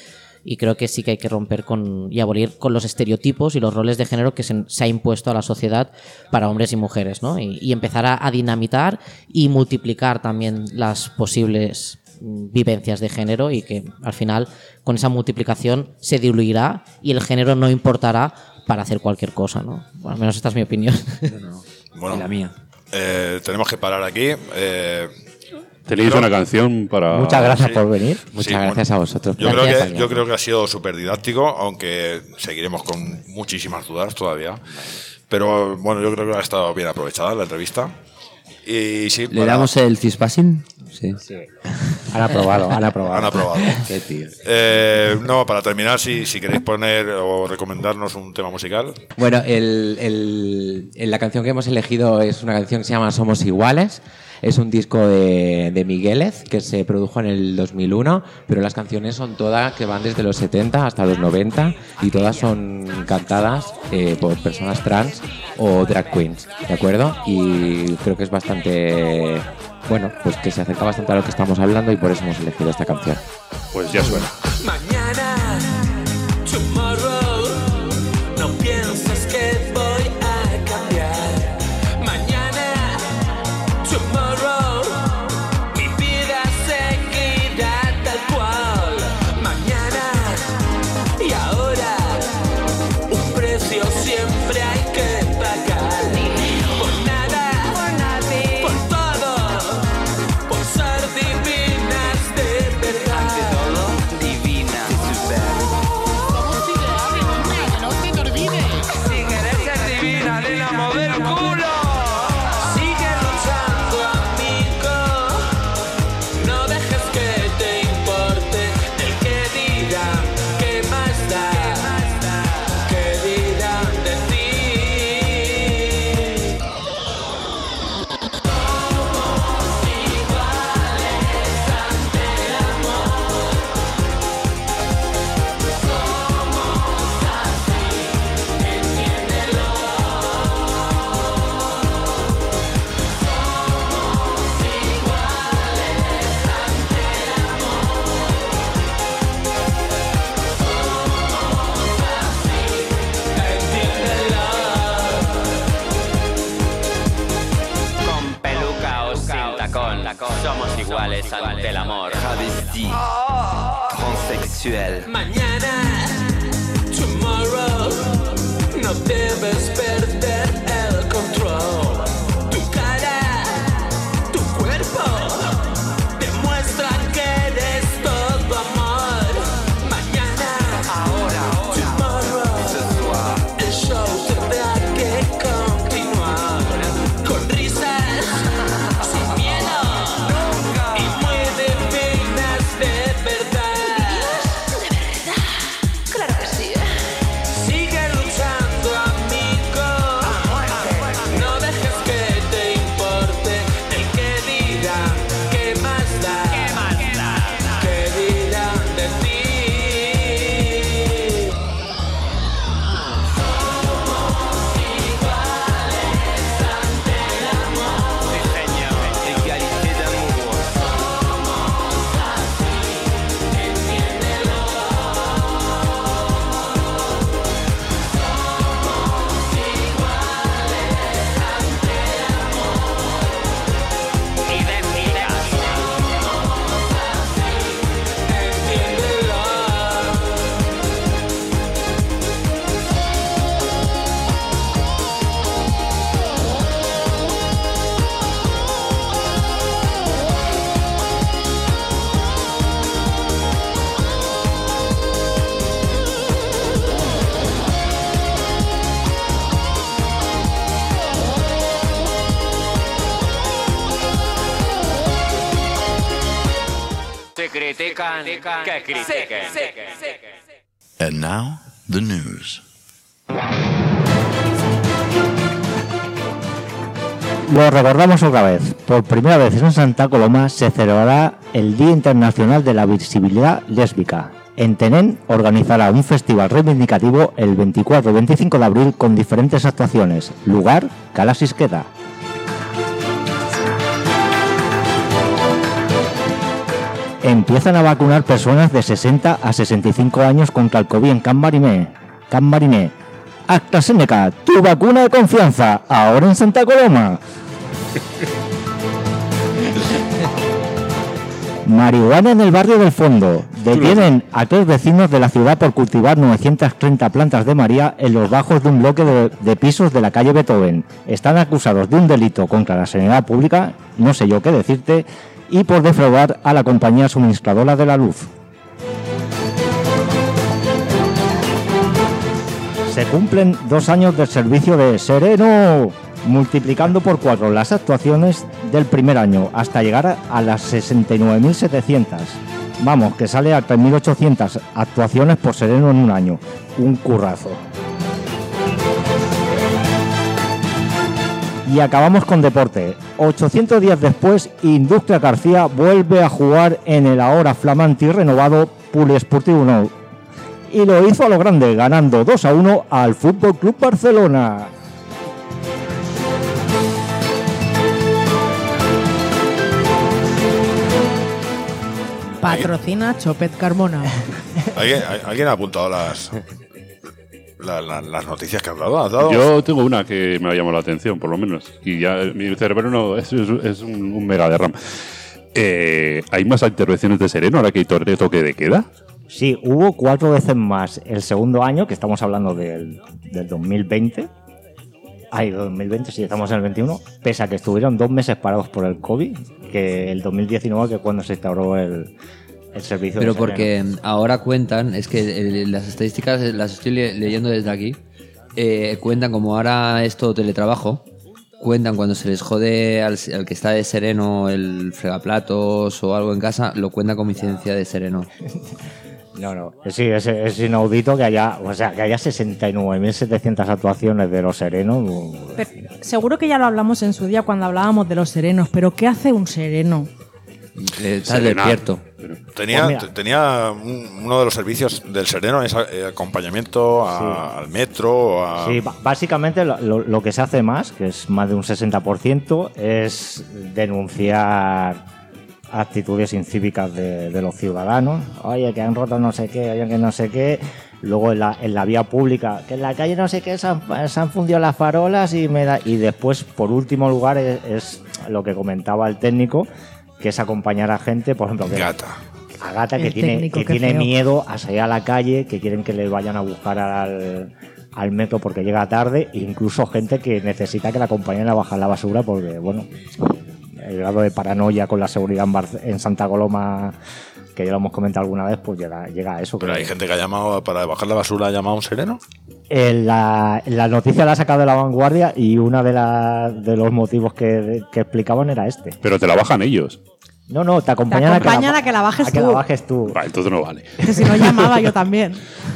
y creo que sí que hay que romper y abolir con los estereotipos y los roles de género que se ha impuesto a la sociedad para hombres y mujeres, ¿no? Y empezar a dinamitar y multiplicar también las posibles vivencias de género, y que al final con esa multiplicación se diluirá y el género no importará para hacer cualquier cosa, ¿no? Bueno, al menos esta es mi opinión.
Bueno,
y la mía.
Tenemos que parar aquí.
Tenéis una canción para...
Muchas gracias
sí.
por venir.
Muchas gracias a vosotros.
Yo
Gracias.
creo que ha sido súper didáctico, aunque seguiremos con muchísimas dudas todavía. Pero bueno, yo creo que ha estado bien aprovechada la entrevista. Y sí,
¿Le damos el cispassing? Sí.
Han aprobado.
Han aprobado.
Qué tío.
No, para terminar, si queréis poner o recomendarnos un tema musical.
Bueno, la canción que hemos elegido es una canción que se llama Somos Iguales. Es un disco de Migueles que se produjo en el 2001, pero las canciones son todas que van desde los 70 hasta los 90 y todas son cantadas por personas trans o drag queens, ¿de acuerdo? Y creo que es bastante, bueno, pues que se acerca bastante a lo que estamos hablando y por eso hemos elegido esta canción.
Pues ya suena.
Mañana, tomorrow, no pienses que voy a cambiar. Mañana, tomorrow, mi vida seguirá tal cual. Mañana y ahora, un precio siempre hay que pagar. Por nada, por nadie, por todo, por ser divinas de verdad. Ante todo, divina, super. Si querés ser divina, nena, mueve el culo. Sigue luchando, amigo. No dejes que te importe el que dirán, qué más da, qué dirán de ti.
Con peluca o sin tacón, somos iguales ante el amor.
Travesti, transsexuel. Mañana, tomorrow, no debes perder el control. Tu cara, tu cuerpo, demuestran que eres todo amor. Mañana, ahora, tomorrow, el show tendrá que continuar. Con risas, sin miedo, y muy divinas de verdad. ¿De verdad? Claro que sí. Sigue luchando, amigo. No dejes que te importe el que dirán, qué más da, qué dirán de ti.
Égalité d'amour. Idénticas.
Entiéndelo.
Se critican, que critiquen.
And now, the news.
Lo recordamos otra vez. Por primera vez en Santa Coloma se celebrará el Día Internacional de la Visibilidad Lésbica. En Tenén organizará un festival reivindicativo el 24 y 25 de abril con diferentes actuaciones. Lugar, Cala Sisqueta. Empiezan a vacunar personas de 60 a 65 años contra el COVID en Can Mariné. AstraZeneca, tu vacuna de confianza, ahora en Santa Coloma. Marihuana en el barrio del Fondo. Detienen a 3 vecinos de la ciudad por cultivar 930 plantas de María en los bajos de un bloque de pisos de la calle Beethoven. Están acusados de un delito contra la sanidad pública, no sé yo qué decirte, y por defraudar a la compañía suministradora de la luz. Se cumplen 2 años del servicio de Sereno, multiplicando por 4 las actuaciones del primer año, hasta llegar a las 69.700. Vamos, que sale a 3.800 actuaciones por Sereno en un año. Un currazo. Y acabamos con deporte. 800 días después, Industria García vuelve a jugar en el ahora flamante y renovado Poliesportiu Nou. Y lo hizo a lo grande, ganando 2-1 al FC Barcelona.
Patrocina Chopet Carmona.
¿Alguien ha apuntado las noticias que han dado? ¿Has dado?
Yo tengo una que me ha llamado la atención, por lo menos. Y ya mi cerebro no es un mega de RAM. ¿Hay más intervenciones de Sereno ahora que hay toque de queda?
Sí, hubo 4 veces más el segundo año, que estamos hablando del 2020. 2020, sí, estamos en el 21. Pese a que estuvieron 2 meses parados por el COVID, que el 2019, que es cuando se instauró el servicio.
Pero
de
porque
Sereno.
ahora cuentan, es que las estadísticas las estoy leyendo desde aquí, cuentan como ahora es todo teletrabajo, cuentan cuando se les jode al que está de Sereno el fregaplatos o algo en casa, lo cuentan como incidencia de Sereno.
No. Sí, es inaudito que haya 69.700 actuaciones de los Serenos.
Pero seguro que ya lo hablamos en su día cuando hablábamos de los serenos, pero ¿qué hace un sereno?
Está despierto.
Tenía uno de los servicios del Sereno, es acompañamiento al metro.
Sí, básicamente lo que se hace más, que es más de un 60%, es denunciar actitudes incívicas de los ciudadanos. Oye, que han roto no sé qué, oye, que no sé qué. Luego en la vía pública, que en la calle no sé qué se han fundido las farolas y después, por último lugar, es lo que comentaba el técnico, que es acompañar a gente, por ejemplo, a Gata que tiene miedo a salir a la calle, que quieren que le vayan a buscar al metro porque llega tarde, e incluso gente que necesita que la acompañen a bajar la basura porque, bueno, el grado de paranoia con la seguridad en Santa Coloma, que ya lo hemos comentado alguna vez, pues llega a eso.
Pero hay gente que ha llamado para bajar la basura, ha llamado a un Sereno.
La noticia la ha sacado de La Vanguardia y uno de los motivos que explicaban era este.
Pero te la bajan ellos.
No, te acompañan,
a que la bajes tú.
Vale, entonces no vale.
Que si no llamaba yo también.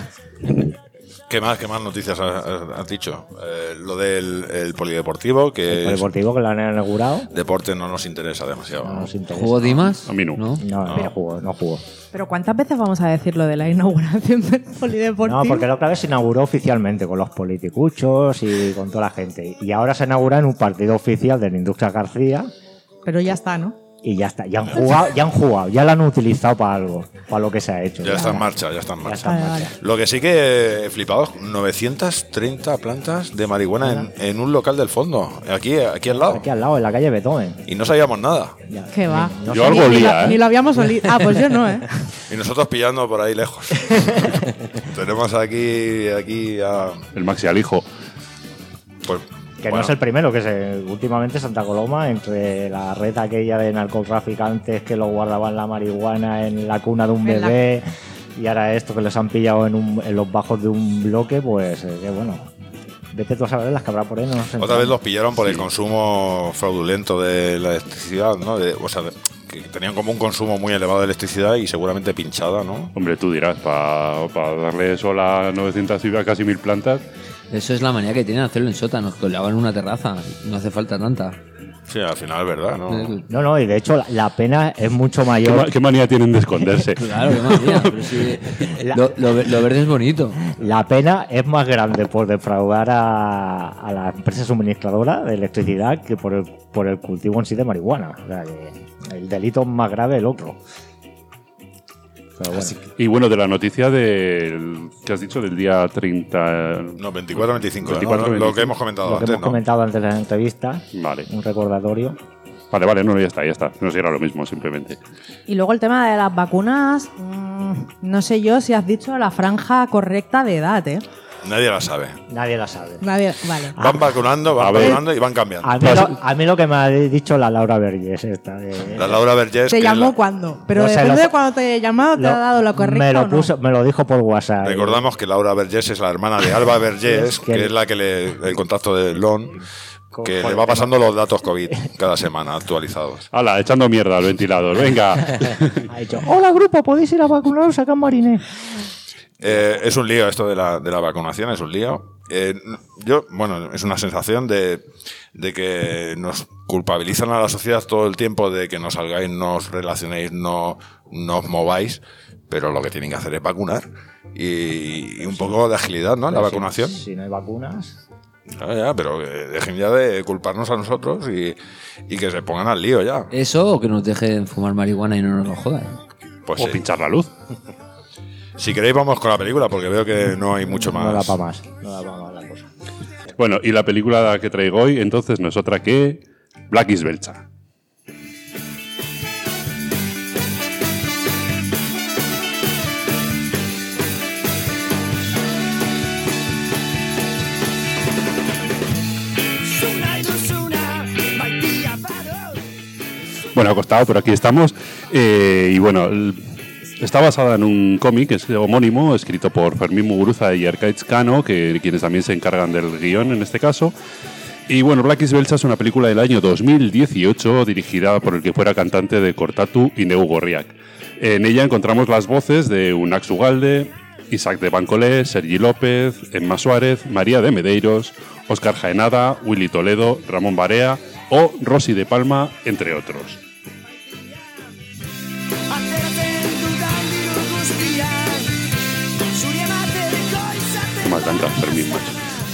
¿Qué más noticias has dicho? Lo del polideportivo, que
el polideportivo que lo han inaugurado.
Deporte no nos interesa demasiado.
No nos interesa.
¿Jugó Dimas?
A mí no.
No jugó.
Pero ¿cuántas veces vamos a decir lo de la inauguración del polideportivo?
No, porque la otra vez se inauguró oficialmente con los politicuchos y con toda la gente. Y ahora se inaugura en un partido oficial de la Industria García.
Pero ya está, ¿no?
Y ya está, ya han jugado, ya lo han utilizado para algo, para lo que se ha hecho.
Ya está en marcha. Lo que sí que he flipado, 930 plantas de marihuana en un local del fondo, aquí al lado.
Aquí al lado, en la calle Beethoven.
Y no sabíamos nada.
¿Qué va?
Yo algo olía,
Ni lo habíamos olido. Ah, pues yo no, ¿eh?
Y nosotros pillando por ahí lejos. Tenemos aquí a...
El Maxi Alijo.
Pues...
Que no es el primero, últimamente Santa Coloma, entre la red aquella de narcotraficantes que lo guardaban la marihuana en la cuna de un bebé y ahora esto que les han pillado en los bajos de un bloque, pues que bueno, vete tú a saber las que habrá por ahí. No sé.
Otra vez los pillaron por el consumo fraudulento de la electricidad, ¿no? Que tenían como un consumo muy elevado de electricidad y seguramente pinchada, ¿no?
Hombre, tú dirás, para darle sol a 900 y casi 1000 plantas.
Eso es la manía que tienen de hacerlo en sótanos, que lo hagan en una terraza. No hace falta tanta.
Sí, al final es verdad, ¿no?
No, y de hecho la pena es mucho mayor.
¿Qué manía tienen de esconderse?
Claro, qué manía. Pero sí, lo verde es bonito.
La pena es más grande por defraudar a la empresa suministradora de electricidad que por el cultivo en sí de marihuana. O sea, que el delito es más grave el otro. Pero bueno.
Y bueno, de la noticia del que has dicho del día 30...
No, 24-25,
24,
¿no? Lo que hemos comentado
Lo que
antes,
hemos comentado antes de la entrevista,
Vale.
un recordatorio.
Vale, no, ya está. No sé, era lo mismo, simplemente.
Y luego el tema de las vacunas, no sé yo si has dicho la franja correcta de edad, ¿eh?
Nadie la sabe.
Nadie la sabe.
Vale.
Van vacunando y van cambiando.
A mí lo que me ha dicho la Laura Vergés esta de...
La Laura Vergés.
¿Te llamó cuándo? Pero
No sé,
depende de cuando te he llamado, ¿te ha dado lo correcto o no?
Me lo dijo por WhatsApp.
Recordamos que Laura Vergés es la hermana de Alba Vergés, que es la que el contacto de LON, que le va pasando los datos COVID cada semana actualizados.
¡Hala! Echando mierda al ventilador, venga.
Ha dicho, hola grupo, ¿podéis ir a vacunaros acá en Mariné?
Es un lío esto de la vacunación, es un lío. Es una sensación de que nos culpabilizan a la sociedad todo el tiempo de que no salgáis, no os relacionéis, no os mováis, pero lo que tienen que hacer es vacunar y un poco de agilidad, ¿no? En la vacunación.
Si no hay vacunas...
Ya, pero dejen ya de culparnos a nosotros y que se pongan al lío ya.
Eso o que nos dejen fumar marihuana y no nos lo jodan.
Pues
o pinchar la luz.
Si queréis vamos con la película porque veo que no hay mucho más.
No da para más. No da para más la cosa.
Bueno, y la película que traigo hoy entonces no es otra que Black is Belcha. Bueno, ha costado, pero aquí estamos. Y bueno, está basada en un cómic es homónimo, escrito por Fermín Muguruza y Arcaiz Cano, quienes también se encargan del guión en este caso. Y bueno, Black is Belcha es una película del año 2018 dirigida por el que fuera cantante de Cortatu, Ineu Gorriak. En ella encontramos las voces de Unax Ugalde, Isaac de Bancolé, Sergi López, Emma Suárez, María de Medeiros, Óscar Jaenada, Willy Toledo, Ramón Barea o Rosy de Palma, entre otros. Más canta Fermín, macho.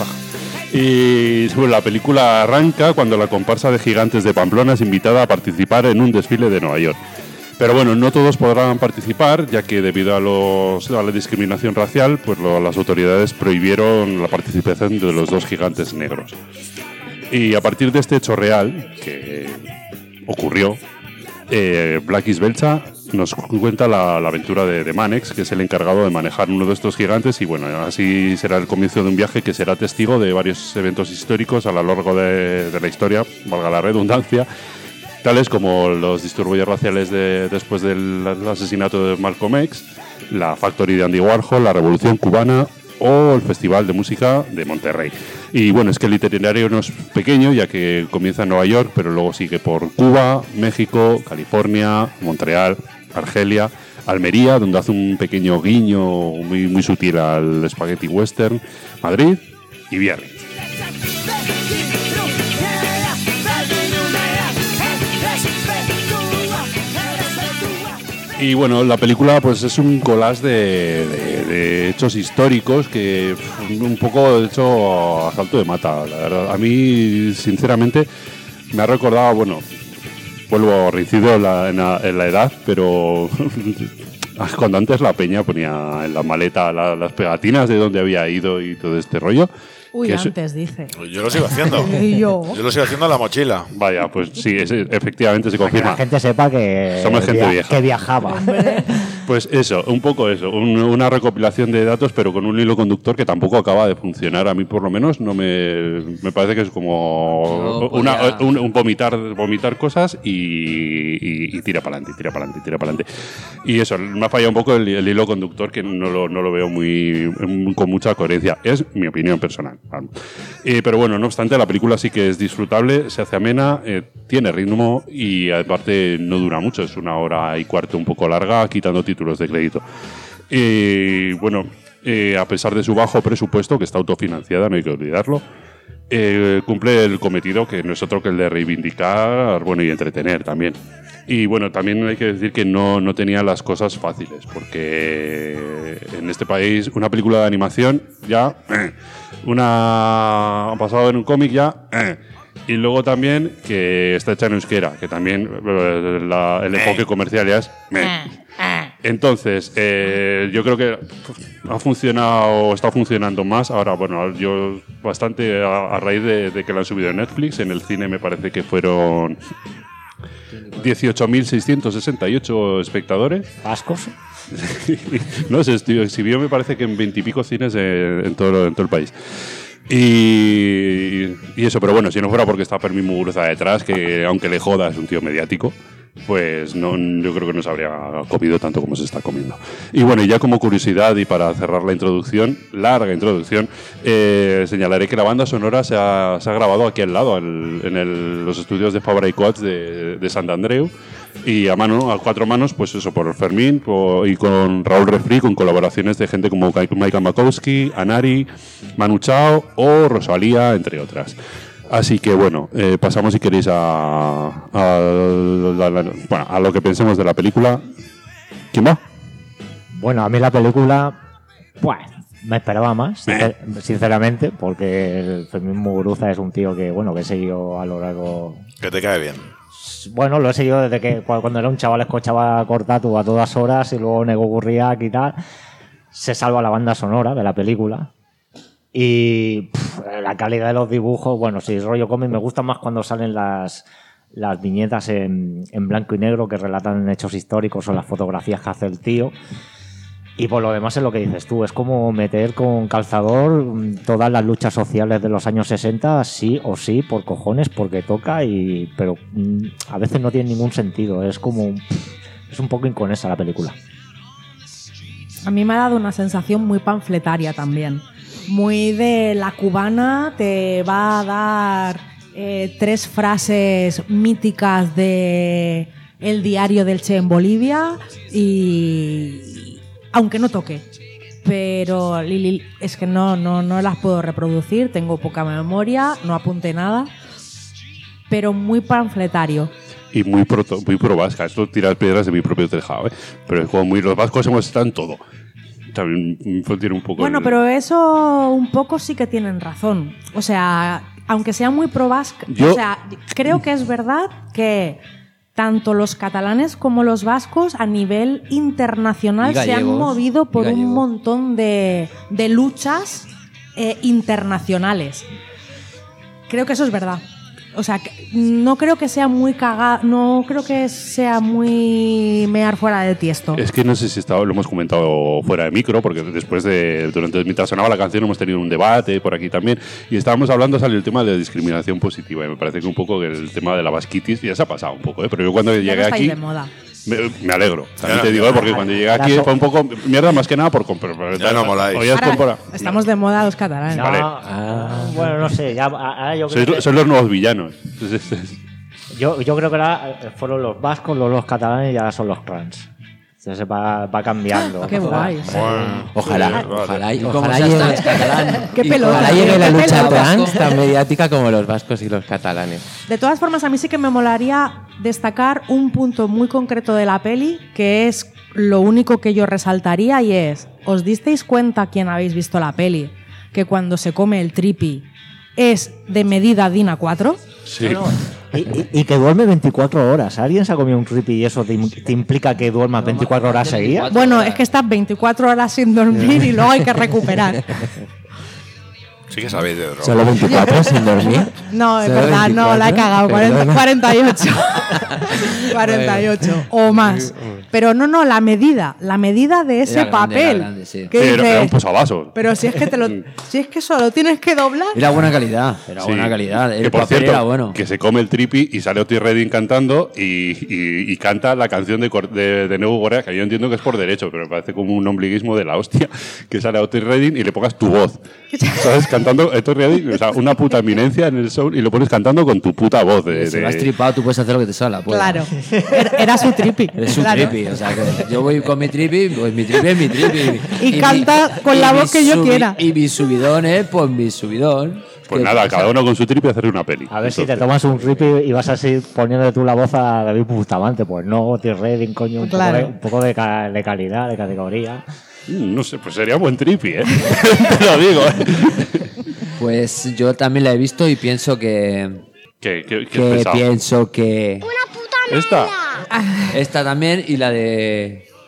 Y bueno, la película arranca cuando la comparsa de Gigantes de Pamplona es invitada a participar en un desfile de Nueva York. Pero bueno, no todos podrán participar, ya que debido a la discriminación racial, pues las autoridades prohibieron la participación de los dos gigantes negros. Y a partir de este hecho real, que ocurrió, Black is Belcha nos cuenta la aventura de Manex, que es el encargado de manejar uno de estos gigantes, y bueno, así será el comienzo de un viaje que será testigo de varios eventos históricos a lo largo de la historia, valga la redundancia, tales como los disturbios raciales después del asesinato de Malcolm X, la Factory de Andy Warhol, la Revolución Cubana o el Festival de Música de Monterrey. Y bueno, es que el itinerario no es pequeño, ya que comienza en Nueva York, pero luego sigue por Cuba, México, California, Montreal, Argelia, Almería, donde hace un pequeño guiño muy, muy sutil al spaghetti western, Madrid y Biarritz. Y bueno, la película pues es un collage de hechos históricos que un poco hecho a salto de mata, la verdad. A mí, sinceramente, me ha recordado, bueno, vuelvo reincido en la edad, pero cuando antes la peña ponía en la maleta las pegatinas de dónde había ido y todo este rollo.
Uy, antes dice.
Yo lo sigo haciendo. Yo lo sigo haciendo en la mochila.
Vaya, pues sí, efectivamente se confirma.
Para que la gente sepa que,
somos gente vieja.
Que viajaba.
Pues eso, un poco eso, una recopilación de datos, pero con un hilo conductor que tampoco acaba de funcionar. A mí, por lo menos, no me parece que es como un vomitar cosas y tira para adelante. Y eso, me ha fallado un poco el hilo conductor, que no lo veo con mucha coherencia. Es mi opinión personal. Pero bueno, no obstante, la película sí que es disfrutable, se hace amena, tiene ritmo y aparte no dura mucho, es 1 hora y cuarto un poco larga, quitando títulos de crédito. Y bueno, a pesar de su bajo presupuesto, que está autofinanciada, no hay que olvidarlo, cumple el cometido, que no es otro que el de reivindicar, bueno, y entretener también. Y bueno, también hay que decir que no tenía las cosas fáciles, porque en este país una película de animación ya, ha pasado en un cómic ya, y luego también que está hecha en euskera, que también el enfoque comercial ya es... Entonces, yo creo que ha funcionado, está funcionando más. Ahora, bueno, yo bastante a raíz de que la han subido en Netflix. En el cine me parece que fueron 18.668 espectadores.
¿Vascos?
No sé, se exhibió me parece que en 20 y pico cines en todo el país. Y eso, pero bueno, si no fuera porque está Fermín Muguruza detrás, que aunque le joda es un tío mediático, pues no, yo creo que no se habría comido tanto como se está comiendo. Y bueno, y ya como curiosidad y para cerrar la introducción, larga introducción, señalaré que la banda sonora se ha grabado aquí al lado, en los estudios de Fabra y Coats de Sant Andreu, y a cuatro manos, pues eso, por Fermín y con Raúl Refri, con colaboraciones de gente como Micah Makowski, Anari, Manu Chao o Rosalía, entre otras. Así que bueno, pasamos si queréis a lo que pensemos de la película. ¿Quién va?
Bueno, a mí la película, pues, me esperaba más, sinceramente, porque el Fermín Muguruza es un tío que, bueno, que he seguido a lo largo...
Que te cae bien.
Bueno, lo he seguido desde que cuando era un chaval escuchaba Cortatu a todas horas y luego Nego Gurriak y tal. Se salva la banda sonora de la película. Y la calidad de los dibujos, bueno, sí, rollo cómic, me gusta más cuando salen las viñetas en blanco y negro que relatan hechos históricos o las fotografías que hace el tío. Y por lo demás es lo que dices tú, es como meter con calzador todas las luchas sociales de los años 60, sí o sí, por cojones, porque toca, pero a veces no tiene ningún sentido, es como... es un poco inconesa la película.
A mí me ha dado una sensación muy panfletaria también. Muy de la cubana, te va a dar 3 frases míticas de el diario del Che en Bolivia y aunque no toque, pero es que no las puedo reproducir, tengo poca memoria, no apunté nada, pero muy panfletario.
Y muy pro vasca, esto tirar piedras de mi propio tejado, ¿eh? Pero es como muy los vascos hemos estado en todo. También tiene un poco...
Bueno, pero eso un poco sí que tienen razón. O sea, aunque sea muy pro vasca, o sea, creo que es verdad que tanto los catalanes como los vascos a nivel internacional se han movido por un montón de luchas internacionales. Creo que eso es verdad. O sea, no creo que sea muy no creo que sea muy mear fuera de tiesto.
Es que no sé si lo hemos comentado fuera de micro, porque mientras sonaba la canción hemos tenido un debate por aquí también, y estábamos hablando, salió el tema de la discriminación positiva, y me parece que un poco que el tema de la vasquitis ya se ha pasado un poco, pero yo cuando llegué aquí...
de moda.
Me alegro, también te digo, porque cuando llegué aquí fue un poco mierda más que nada por comprar.
Ya no moláis.
Estamos de moda los catalanes.
No,
vale.
Bueno, no sé, ahora yo creo
son los nuevos villanos.
Yo creo que ahora fueron los vascos, los catalanes y ahora son los clans. Entonces va cambiando.
Qué guay.
Ojalá
Qué
llegue la lucha trans tan mediática como los vascos y los catalanes.
De todas formas, a mí sí que me molaría destacar un punto muy concreto de la peli, que es lo único que yo resaltaría, y es, ¿os disteis cuenta, quien habéis visto la peli, que cuando se come el tripi es de medida DIN A4?
Sí.
No. Y que duerme 24 horas. ¿Alguien se ha comido un tripi y eso te implica que duermas 24 horas seguidas?
Bueno, es que estás 24 horas sin dormir y luego hay que recuperar.
Sí que sabéis de droga.
¿Solo 24 sin dormir?
No, es verdad, 24? No, la he cagado. 48. 48 o más. Pero no, la medida de ese
Era
papel.
grande, sí.
Que dice,
Era un posavasos.
pero si es que si es que solo tienes que doblar.
Era buena calidad, buena calidad. El papel era bueno.
Que se come el tripi y sale Otis Redding cantando y canta la canción de Nego Gurriak, que yo entiendo que es por derecho, pero me parece como un ombliguismo de la hostia, que sale a Otis Redding y le pongas tu voz. ¿Sabes? Cantando Otis Redding, o sea, una puta eminencia en el show, y lo pones cantando con tu puta voz.
Si lo has tripado, tú puedes hacer lo que te salga. Pues.
Claro. Era su tripi.
Eres su tripi. O sea, que yo voy con mi tripi, pues mi tripi es mi tripi.
Y canta con la voz que yo quiera.
Y mi subidón es pues mi subidón.
Pues nada, cada uno con su tripi hacerle una peli.
A ver si te tomas un tripi y vas a seguir poniendo tú la voz a David Bustamante. Pues no, Otis Redding, coño, un poco de calidad, de categoría.
No sé, pues sería buen tripi, ¿eh? Te lo digo, ¿eh?
Pues yo también la he visto y pienso que...
¿Qué
pienso que...
¡Una puta mierda!
¿Esta?
Esta también y la de...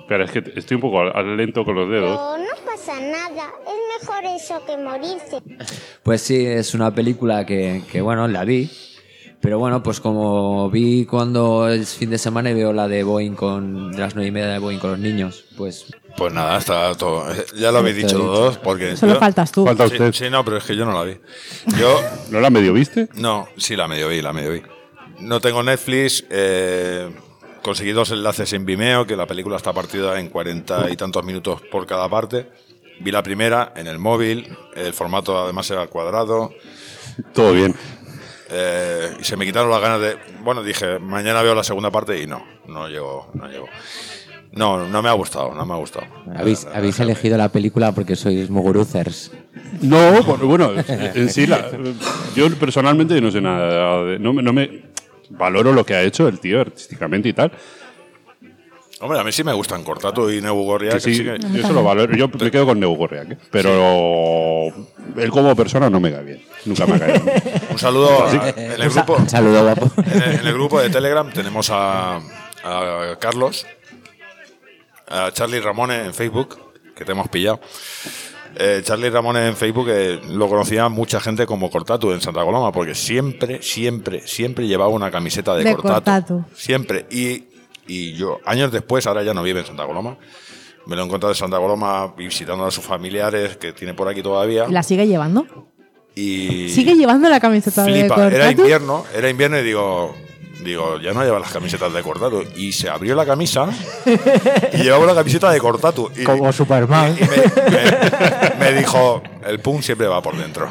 Pero es que estoy un poco lento con los dedos.
Pero no pasa nada, es mejor eso que morirse.
Pues sí, es una película que bueno, la vi. Pero bueno, pues como vi cuando es fin de semana y veo la de Boeing de las 9:30 de Boeing con los niños, pues...
Pues nada, está todo. Ya lo habéis dicho todos, porque...
Solo faltas tú.
Falta usted.
Sí, no, pero es que yo no la vi. Yo...
¿No la medio viste?
No, sí, la medio vi. No tengo Netflix, conseguí 2 enlaces en Vimeo, que la película está partida en 40 y tantos minutos por cada parte. Vi la primera en el móvil, el formato además era cuadrado.
Todo bien.
Y se me quitaron las ganas de... Bueno, dije, mañana veo la segunda parte y no llegó. No me ha gustado.
¿Habéis elegido la película porque sois muguruzers?
No, bueno, en sí, yo personalmente no sé nada. No me valoro lo que ha hecho el tío artísticamente y tal.
Hombre, a mí sí me gustan Cortatu y Neu Gorriak.
Sí, yo eso lo valoro. Yo me quedo con Neu Gorriak, pero él como persona no me cae bien. Nunca me ha caído bien.
Un saludo en el grupo.
Un saludo, guapo.
En el grupo de Telegram tenemos a Carlos, a Charlie Ramone en Facebook, que te hemos pillado. Charlie Ramone en Facebook lo conocía mucha gente como Cortatu en Santa Coloma, porque siempre llevaba una camiseta de Cortatu. Siempre. Y yo, años después, ahora ya no vive en Santa Coloma, me lo he encontrado en Santa Coloma visitando a sus familiares que tiene por aquí todavía.
¿La sigue llevando?
Y
¿Sigue llevando la camiseta de Cortatu?
Era invierno y digo, ya no lleva las camisetas de Cortatu. Y se abrió la camisa y llevaba una camiseta de Cortatu.
Como Superman.
Y me dijo, el punk siempre va por dentro.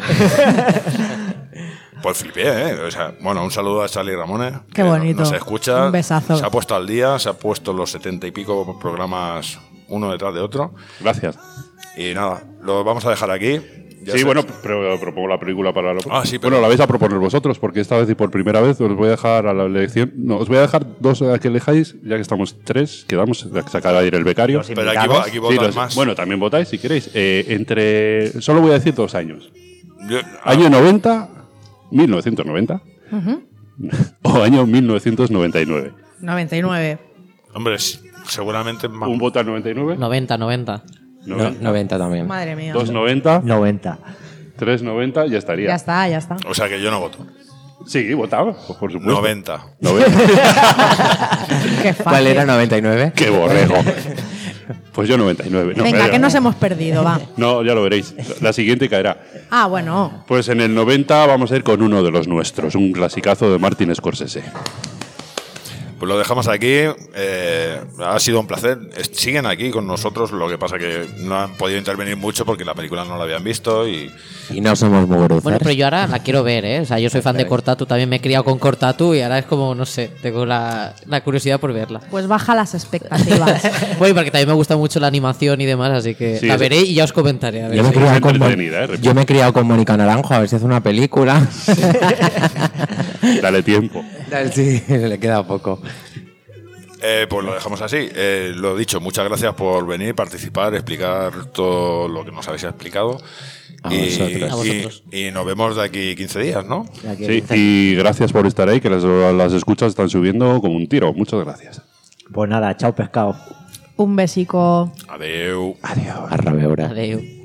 Pues flipé, O sea, bueno, un saludo a Charlie Ramone.
Qué bonito.
Nos escucha.
Un besazo.
Se ha puesto al día, se ha puesto los 70 y pico programas uno detrás de otro.
Gracias.
Y nada, lo vamos a dejar aquí.
Sí, bueno, pero propongo la película para la...
sí,
Bueno, la vais a proponer vosotros, porque esta vez y por primera vez os voy a dejar a la elección... No, os voy a dejar 2 a que elijáis, ya que estamos 3, quedamos, se acaba de ir el becario.
Pero aquí votáis más.
Bueno, también votáis si queréis. Solo voy a decir 2 años. Año 90, 1990, o año 1999.
99.
Hombre, seguramente más.
¿Un voto al 99?
90.
90 también.
Madre mía.
2,90.
90.
3,90, ya estaría.
Ya está.
O sea que yo no voto.
Sí, votaba, pues por supuesto.
90.
Qué fácil.
¿Cuál era 99?
¡Qué borrego! Pues yo 99. No,
venga, que nos hemos perdido, va.
No, ya lo veréis. La siguiente caerá.
Ah, bueno.
Pues en el 90 vamos a ir con uno de los nuestros, un clasicazo de Martin Scorsese.
Pues lo dejamos aquí. Ha sido un placer. Siguen aquí con nosotros, lo que pasa que no han podido intervenir mucho porque la película no la habían visto y
no somos muguruzers.
Bueno, pero yo ahora la quiero ver, O sea, yo soy fan de Cortatu, también me he criado con Cortatu y ahora es como, no sé, tengo la curiosidad por verla.
Pues baja las expectativas.
Bueno, porque también me gusta mucho la animación y demás, así que la veré y ya os comentaré. A ver
Yo me he criado con Mónica Naranjo, a ver si hace una película.
Dale tiempo.
Sí, le queda poco.
Pues lo dejamos así. Lo dicho, muchas gracias por venir, participar, explicar todo lo que nos habéis explicado.
A vosotros.
Y nos vemos de aquí 15 días, ¿no?
Sí, y gracias por estar ahí, que las escuchas están subiendo como un tiro. Muchas gracias.
Pues nada, chao pescado.
Un besico.
Adeu.
Adiós. A reveure.
Adeu.